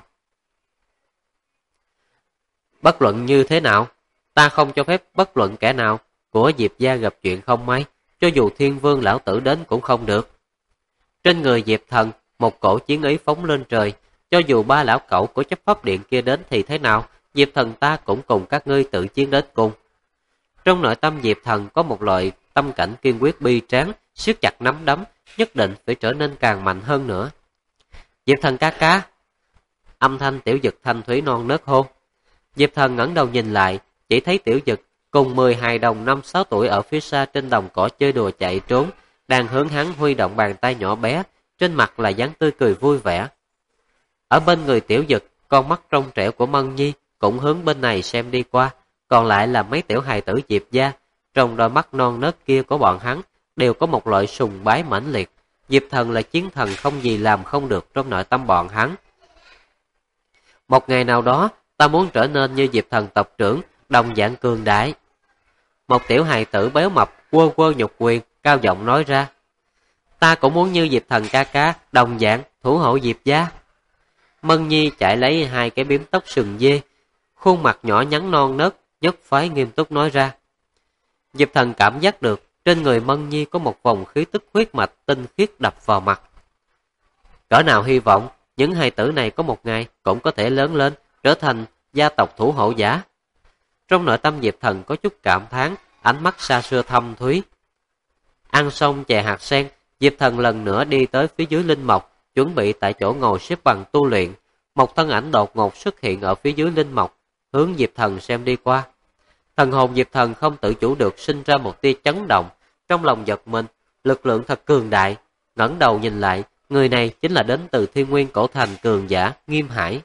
Bất luận như thế nào, ta không cho phép bất luận kẻ nào của Diệp gia gặp chuyện không may, cho dù Thiên Vương lão tử đến cũng không được. Trên người Diệp Thần, một cổ chiến ý phóng lên trời, cho dù ba lão cẩu của chấp pháp điện kia đến thì thế nào, Diệp Thần ta cũng cùng các ngươi tự chiến đến cùng. Trong nội tâm Diệp Thần có một loại tâm cảnh kiên quyết bi tráng, siết chặt nắm đấm, nhất định phải trở nên càng mạnh hơn nữa. Diệp Thần ca ca. Âm thanh Tiểu Dực thanh thúy non nớt hôn. Diệp Thần ngẩng đầu nhìn lại, chỉ thấy Tiểu Dực cùng 10 hài đồng 5-6 tuổi ở phía xa trên đồng cỏ chơi đùa chạy trốn, đang hướng hắn huy động bàn tay nhỏ bé, trên mặt là dáng tươi cười vui vẻ. Ở bên người Tiểu Dực, con mắt trong trẻo của Mân Nhi cũng hướng bên này xem đi qua, còn lại là mấy tiểu hài tử Diệp gia, trong đôi mắt non nớt kia của bọn hắn đều có một loại sùng bái mãnh liệt. Diệp Thần là chiến thần không gì làm không được trong nội tâm bọn hắn. Một ngày nào đó, ta muốn trở nên như Diệp Thần tộc trưởng, đồng dạng cường đại. Một tiểu hài tử béo mập, quơ quơ nhục quyền, cao giọng nói ra. Ta cũng muốn như Diệp Thần ca ca, đồng dạng, thủ hộ Diệp gia. Mân Nhi chạy lấy 2 cái bím tóc sừng dê, khuôn mặt nhỏ nhắn non nớt, nhất phái nghiêm túc nói ra. Diệp Thần cảm giác được, trên người Mân Nhi có một vòng khí tức huyết mạch tinh khiết đập vào mặt. Cỡ nào hy vọng, những hài tử này có một ngày cũng có thể lớn lên, trở thành gia tộc thủ hộ giả. Trong nội tâm Diệp Thần có chút cảm thán, ánh mắt xa xưa thâm thúy. Ăn xong chè hạt sen, Diệp Thần lần nữa đi tới phía dưới linh mộc, chuẩn bị tại chỗ ngồi xếp bằng tu luyện. Một thân ảnh đột ngột xuất hiện ở phía dưới linh mộc, hướng Diệp Thần xem đi qua. Thần hồn Diệp Thần không tự chủ được sinh ra một tia chấn động, trong lòng giật mình, lực lượng thật cường đại. Ngẩng đầu nhìn lại, người này chính là đến từ Thiên Nguyên Cổ Thành cường giả Nghiêm Hải.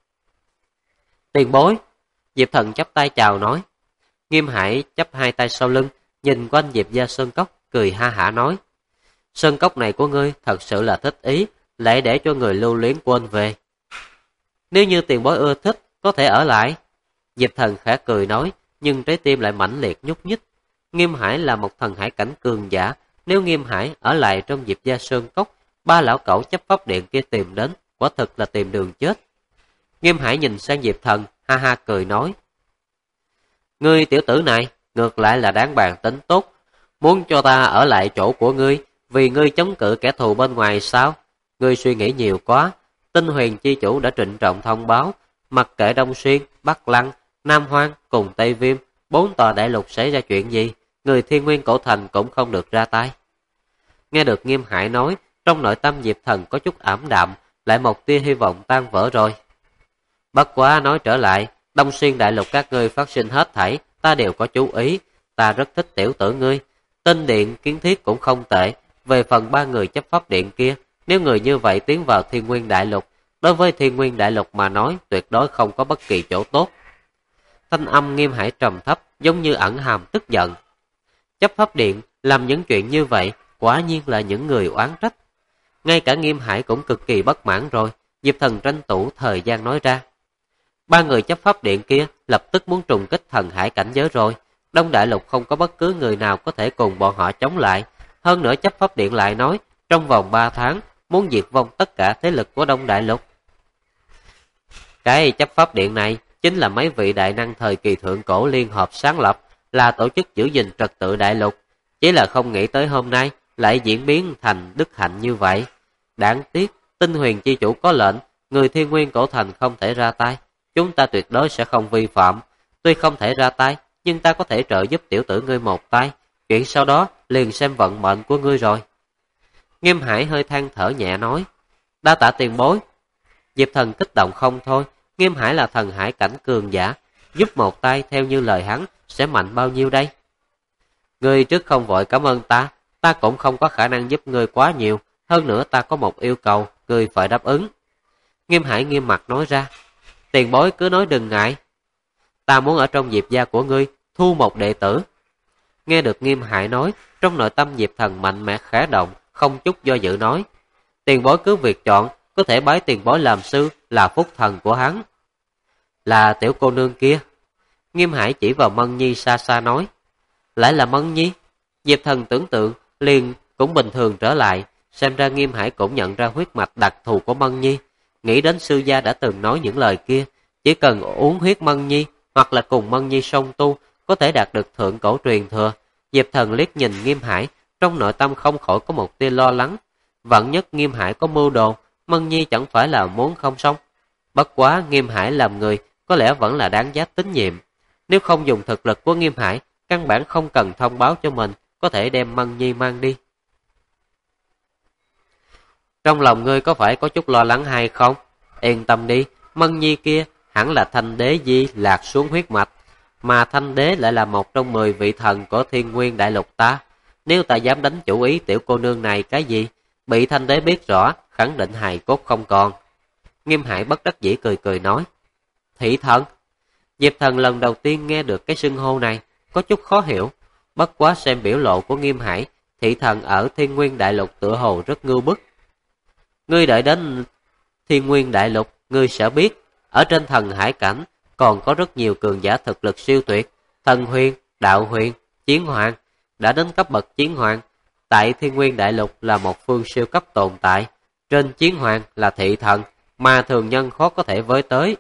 Tiền bối, Diệp Thần chắp tay chào nói. Nghiêm Hải chắp 2 tay sau lưng, nhìn quanh Diệp gia sơn cốc, cười ha hả nói. Sơn cốc này của ngươi thật sự là thích ý, lại để cho người lưu luyến quên về. Nếu như tiền bối ưa thích, có thể ở lại. Diệp Thần khẽ cười nói, nhưng trái tim lại mãnh liệt nhúc nhích. Nghiêm Hải là một thần hải cảnh cường giả, nếu Nghiêm Hải ở lại trong Diệp gia sơn cốc, ba lão cẩu chấp pháp điện kia tìm đến, quả thực là tìm đường chết. Nghiêm Hải nhìn sang Diệp Thần, ha ha cười nói. Ngươi tiểu tử này, ngược lại là đáng bàn tính tốt, muốn cho ta ở lại chỗ của ngươi, vì ngươi chống cự kẻ thù bên ngoài sao? Ngươi suy nghĩ nhiều quá, Tinh Huyền chi chủ đã trịnh trọng thông báo, mặc kệ Đông Xuyên, Bắc Lăng, Nam Hoang cùng Tây Viêm, 4 tòa đại lục xảy ra chuyện gì, người Thiên Nguyên Cổ Thành cũng không được ra tay. Nghe được Nghiêm Hải nói, trong nội tâm Diệp Thần có chút ảm đạm, lại một tia hy vọng tan vỡ rồi. Bất quá nói trở lại, Đông Xuyên đại lục các ngươi phát sinh hết thảy, ta đều có chú ý, ta rất thích tiểu tử ngươi. Tinh điện kiến thiết cũng không tệ, về phần 3 người chấp pháp điện kia, nếu người như vậy tiến vào Thiên Nguyên đại lục, đối với Thiên Nguyên đại lục mà nói tuyệt đối không có bất kỳ chỗ tốt. Thanh âm Nghiêm Hải trầm thấp, giống như ẩn hàm tức giận. Chấp pháp điện làm những chuyện như vậy, quả nhiên là những người oán trách. Ngay cả Nghiêm Hải cũng cực kỳ bất mãn rồi, Diệp Thần tranh thủ thời gian nói ra. 3 người chấp pháp điện kia lập tức muốn trùng kích thần hải cảnh giới rồi. Đông đại lục không có bất cứ người nào có thể cùng bọn họ chống lại. Hơn nữa chấp pháp điện lại nói, trong vòng 3 tháng muốn diệt vong tất cả thế lực của Đông đại lục. Cái chấp pháp điện này chính là mấy vị đại năng thời kỳ thượng cổ liên hợp sáng lập, là tổ chức giữ gìn trật tự đại lục. Chỉ là không nghĩ tới hôm nay lại diễn biến thành đức hạnh như vậy. Đáng tiếc, Tinh Huyền chi chủ có lệnh, người Thiên Nguyên Cổ Thành không thể ra tay. Chúng ta tuyệt đối sẽ không vi phạm. Tuy không thể ra tay, nhưng ta có thể trợ giúp tiểu tử ngươi một tay. Chuyện sau đó liền xem vận mệnh của ngươi rồi. Nghiêm Hải hơi than thở nhẹ nói. Đa tạ tiền bối. Diệp Thần kích động không thôi. Nghiêm Hải là thần hải cảnh cường giả. Giúp một tay theo như lời hắn sẽ mạnh bao nhiêu đây? Ngươi trước không vội cảm ơn ta. Ta cũng không có khả năng giúp ngươi quá nhiều. Hơn nữa ta có một yêu cầu, ngươi phải đáp ứng. Nghiêm Hải nghiêm mặt nói ra. Tiền bối cứ nói đừng ngại. Ta muốn ở trong Diệp gia của ngươi thu một đệ tử. Nghe được Nghiêm Hải nói, trong nội tâm Diệp Thần mạnh mẽ khẽ động, không chút do dự nói. Tiền bối cứ việc chọn, có thể bái tiền bối làm sư, là phúc thần của hắn. Là tiểu cô nương kia. Nghiêm Hải chỉ vào Mân Nhi xa xa nói. Lại là Mân Nhi. Diệp Thần tưởng tượng liền cũng bình thường trở lại. Xem ra Nghiêm Hải cũng nhận ra huyết mạch đặc thù của Mân Nhi. Nghĩ đến sư gia đã từng nói những lời kia. Chỉ cần uống huyết Mân Nhi hoặc là cùng Mân Nhi song tu, có thể đạt được thượng cổ truyền thừa. Diệp Thần liếc nhìn Nghiêm Hải, trong nội tâm không khỏi có một tia lo lắng. Vạn nhất Nghiêm Hải có mưu đồ, Mân Nhi chẳng phải là muốn không xong. Bất quá Nghiêm Hải làm người có lẽ vẫn là đáng giá tín nhiệm. Nếu không dùng thực lực của Nghiêm Hải, căn bản không cần thông báo cho mình, có thể đem Mân Nhi mang đi. Trong lòng ngươi có phải có chút lo lắng hay không? Yên tâm đi, Mân Nhi kia hẳn là Thanh Đế Di lạc xuống huyết mạch, mà Thanh Đế lại là một trong 10 vị thần của Thiên Nguyên đại lục ta. Nếu ta dám đánh chủ ý tiểu cô nương này cái gì, bị Thanh Đế biết rõ, khẳng định hài cốt không còn. Nghiêm Hải bất đắc dĩ cười cười nói. Thị thần? Diệp Thần lần đầu tiên nghe được cái xưng hô này, có chút khó hiểu. Bất quá xem biểu lộ của Nghiêm Hải, thị thần ở Thiên Nguyên đại lục tựa hồ rất ngưu bức. Ngươi đợi đến Thiên Nguyên đại lục, ngươi sẽ biết, ở trên thần hải cảnh còn có rất nhiều cường giả thực lực siêu tuyệt, thần huyền, đạo huyền, chiến hoàng, đã đến cấp bậc chiến hoàng. Tại Thiên Nguyên đại lục là một phương siêu cấp tồn tại, trên chiến hoàng là thị thần, mà thường nhân khó có thể với tới.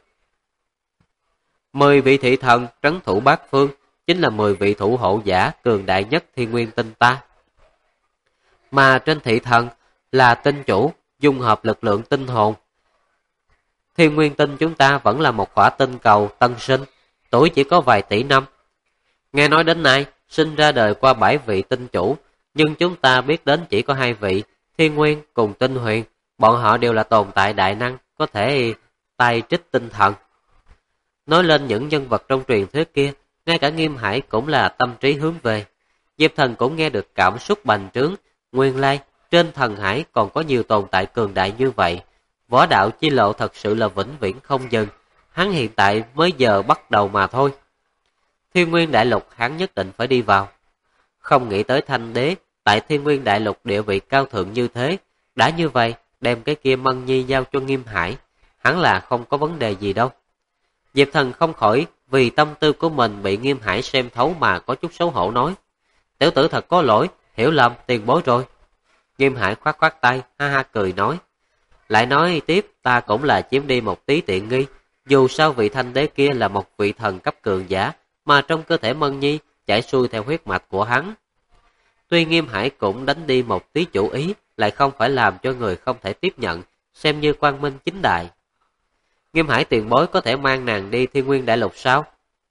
10 vị thị thần trấn thủ bát phương, chính là 10 vị thủ hộ giả cường đại nhất Thiên Nguyên tinh ta. Mà trên thị thần là tinh chủ, dung hợp lực lượng tinh hồn. Thiên Nguyên tinh chúng ta vẫn là một khỏa tinh cầu tân sinh, tuổi chỉ có vài tỷ năm. Nghe nói đến nay, sinh ra đời qua 7 vị tinh chủ, nhưng chúng ta biết đến chỉ có 2 vị, Thiên Nguyên cùng Tinh Huyền. Bọn họ đều là tồn tại đại năng, có thể tay trích tinh thần. Nói lên những nhân vật trong truyền thuyết kia, ngay cả Nghiêm Hải cũng là tâm trí hướng về. Diệp Thần cũng nghe được cảm xúc bành trướng, nguyên lai trên thần hải còn có nhiều tồn tại cường đại như vậy. Võ đạo chi lộ thật sự là vĩnh viễn không dừng, hắn hiện tại mới giờ bắt đầu mà thôi. Thiên Nguyên đại lục hắn nhất định phải đi vào. Không nghĩ tới Thanh Đế tại Thiên Nguyên đại lục địa vị cao thượng như thế, đã như vậy đem cái kia Mân Nhi giao cho Nghiêm Hải, hắn là không có vấn đề gì đâu. Diệp Thần không khỏi vì tâm tư của mình bị Nghiêm Hải xem thấu mà có chút xấu hổ nói. Tiểu tử thật có lỗi, hiểu lầm tiền bối rồi. Nghiêm Hải khoát khoát tay, ha ha cười nói. Lại nói tiếp, ta cũng là chiếm đi một tí tiện nghi. Dù sao vị Thanh Đế kia là một vị thần cấp cường giả, mà trong cơ thể Mân Nhi chảy xuôi theo huyết mạch của hắn. Tuy Nghiêm Hải cũng đánh đi một tí chủ ý, lại không phải làm cho người không thể tiếp nhận, xem như quang minh chính đại. Nghiêm Hải tiền bối có thể mang nàng đi Thiên Nguyên đại lục sao?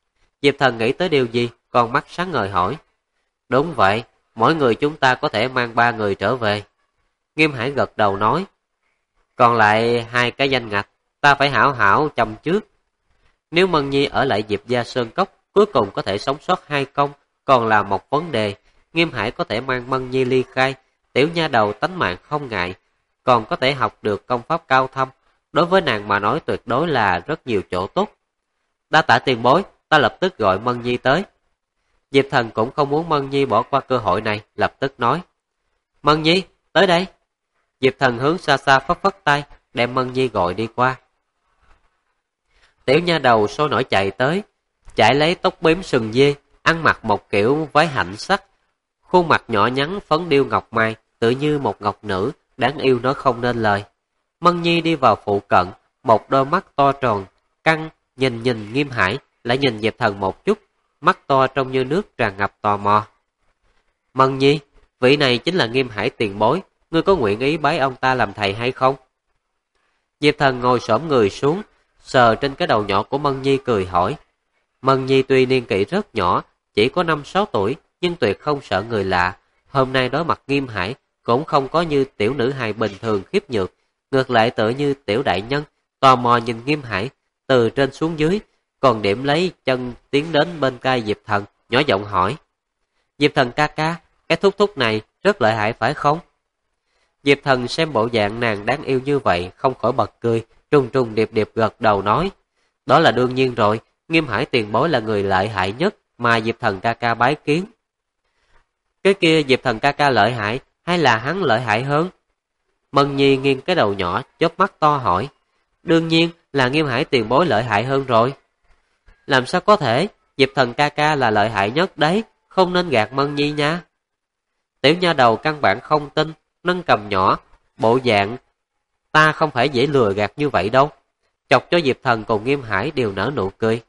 Diệp Thần nghĩ tới điều gì, con mắt sáng ngời hỏi. Đúng vậy, mỗi người chúng ta có thể mang 3 người trở về. Nghiêm Hải gật đầu nói. Còn lại 2 cái danh ngạch, ta phải hảo hảo chăm trước. Nếu Mân Nhi ở lại Diệp gia Sơn Cốc, cuối cùng có thể sống sót 2 công, còn là một vấn đề. Nghiêm Hải có thể mang Mân Nhi ly khai, tiểu nha đầu tánh mạng không ngại, còn có thể học được công pháp cao thâm. Đối với nàng mà nói tuyệt đối là rất nhiều chỗ tốt. Đa tạ tiền bối, ta lập tức gọi Mân Nhi tới. Diệp Thần cũng không muốn Mân Nhi bỏ qua cơ hội này, lập tức nói. Mân Nhi, tới đây. Diệp Thần hướng xa xa phất phất tay, đem Mân Nhi gọi đi qua. Tiểu nha đầu sôi nổi chạy tới, chạy lấy tóc bím sừng dê, ăn mặc một kiểu váy hạnh sắc, khuôn mặt nhỏ nhắn phấn điêu ngọc mai, tự như một ngọc nữ, đáng yêu nói không nên lời. Mân Nhi đi vào phụ cận, một đôi mắt to tròn, căng, nhìn Nghiêm Hải, lại nhìn Diệp Thần một chút, mắt to trông như nước tràn ngập tò mò. Mân Nhi, vị này chính là Nghiêm Hải tiền bối, ngươi có nguyện ý bái ông ta làm thầy hay không? Diệp Thần ngồi xổm người xuống, sờ trên cái đầu nhỏ của Mân Nhi cười hỏi. Mân Nhi tuy niên kỷ rất nhỏ, chỉ có 5-6 tuổi, nhưng tuyệt không sợ người lạ. Hôm nay đối mặt Nghiêm Hải, cũng không có như tiểu nữ hài bình thường khiếp nhược, ngược lại tựa như tiểu đại nhân, tò mò nhìn Nghiêm Hải, từ trên xuống dưới, còn điểm lấy chân tiến đến bên cai Diệp Thần, nhỏ giọng hỏi. Diệp Thần ca ca, cái thúc thúc này rất lợi hại phải không? Diệp Thần xem bộ dạng nàng đáng yêu như vậy, không khỏi bật cười, trùng điệp gật đầu nói. Đó là đương nhiên rồi, Nghiêm Hải tiền bối là người lợi hại nhất mà Diệp Thần ca ca bái kiến. Cái kia Diệp Thần ca ca lợi hại hay là hắn lợi hại hơn? Mân Nhi nghiêng cái đầu nhỏ, chớp mắt to hỏi. Đương nhiên là Nghiêm Hải tiền bối lợi hại hơn rồi. Làm sao có thể, Diệp Thần ca ca là lợi hại nhất đấy, không nên gạt Mân Nhi nha. Tiểu nha đầu căn bản không tin, nâng cầm nhỏ, bộ dạng ta không phải dễ lừa gạt như vậy đâu. Chọc cho Diệp Thần cùng Nghiêm Hải đều nở nụ cười.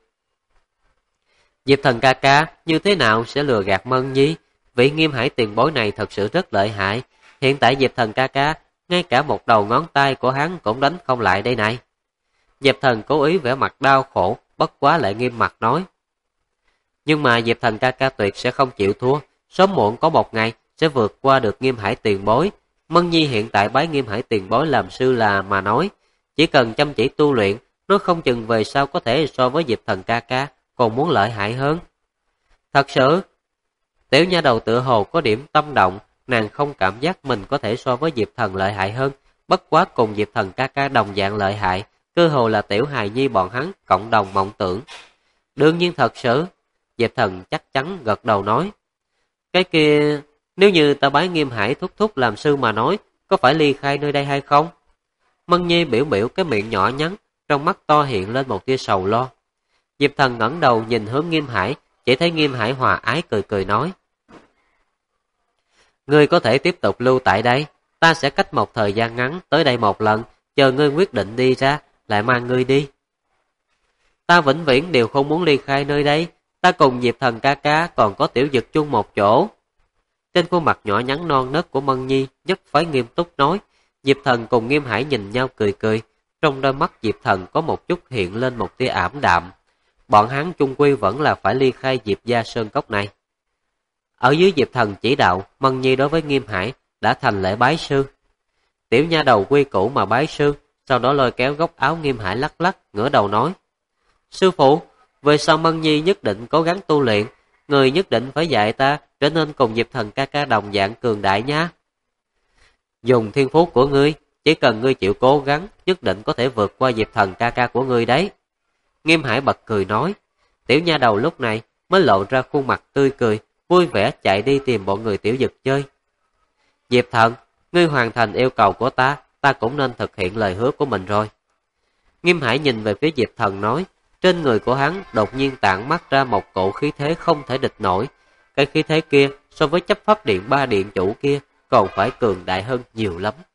Diệp Thần ca ca như thế nào sẽ lừa gạt Mân Nhi? Vị Nghiêm Hải tiền bối này thật sự rất lợi hại. Hiện tại Diệp Thần ca ca, ngay cả một đầu ngón tay của hắn cũng đánh không lại đây này. Diệp Thần cố ý vẻ mặt đau khổ, bất quá lại nghiêm mặt nói. Nhưng mà Diệp Thần ca ca tuyệt sẽ không chịu thua, sớm muộn có một ngày sẽ vượt qua được Nghiêm Hải tiền bối. Mân Nhi hiện tại bái Nghiêm Hải tiền bối làm sư là mà nói, chỉ cần chăm chỉ tu luyện, nó không chừng về sau có thể so với Diệp Thần ca ca, còn muốn lợi hại hơn. Thật sự, tiểu nha đầu tựa hồ có điểm tâm động, nàng không cảm giác mình có thể so với Diệp Thần lợi hại hơn, bất quá cùng Diệp Thần ca ca đồng dạng lợi hại, cơ hồ là tiểu hài nhi bọn hắn cộng đồng mộng tưởng. Đương nhiên thật sự, Diệp Thần chắc chắn gật đầu nói. Cái kia, nếu như ta bái Nghiêm Hải thúc thúc làm sư mà nói, có phải ly khai nơi đây hay không? Mân Nhi biểu cái miệng nhỏ nhắn, trong mắt to hiện lên một tia sầu lo. Diệp Thần ngẩng đầu nhìn hướng Nghiêm Hải, chỉ thấy Nghiêm Hải hòa ái cười nói. Ngươi có thể tiếp tục lưu tại đây, ta sẽ cách một thời gian ngắn tới đây một lần, chờ ngươi quyết định đi ra, lại mang ngươi đi. Ta vĩnh viễn đều không muốn ly khai nơi đây, ta cùng Diệp Thần ca ca còn có tiểu dực chung một chỗ. Trên khuôn mặt nhỏ nhắn non nớt của Mân Nhi nhất phái nghiêm túc nói. Diệp Thần cùng Nghiêm Hải nhìn nhau cười, trong đôi mắt Diệp Thần có một chút hiện lên một tia ảm đạm. Bọn hắn chung quy vẫn là phải ly khai Diệp gia sơn cốc này. Ở dưới Diệp Thần chỉ đạo, Mân Nhi đối với Nghiêm Hải đã thành lễ bái sư. Tiểu nha đầu quy củ mà bái sư, sau đó lôi kéo góc áo Nghiêm Hải lắc, ngửa đầu nói. Sư phụ, về sau Mân Nhi nhất định cố gắng tu luyện, người nhất định phải dạy ta trở nên cùng Diệp Thần ca ca đồng dạng cường đại nha. Dùng thiên phú của ngươi, chỉ cần ngươi chịu cố gắng, nhất định có thể vượt qua Diệp Thần ca ca của ngươi đấy. Nghiêm Hải bật cười nói. Tiểu nha đầu lúc này mới lộ ra khuôn mặt tươi cười, vui vẻ chạy đi tìm bọn người tiểu dực chơi. Diệp Thần, ngươi hoàn thành yêu cầu của ta, ta cũng nên thực hiện lời hứa của mình rồi. Nghiêm Hải nhìn về phía Diệp Thần nói. Trên người của hắn đột nhiên tản mắt ra một cổ khí thế không thể địch nổi. Cái khí thế kia so với chấp pháp điện 3 điện chủ kia còn phải cường đại hơn nhiều lắm.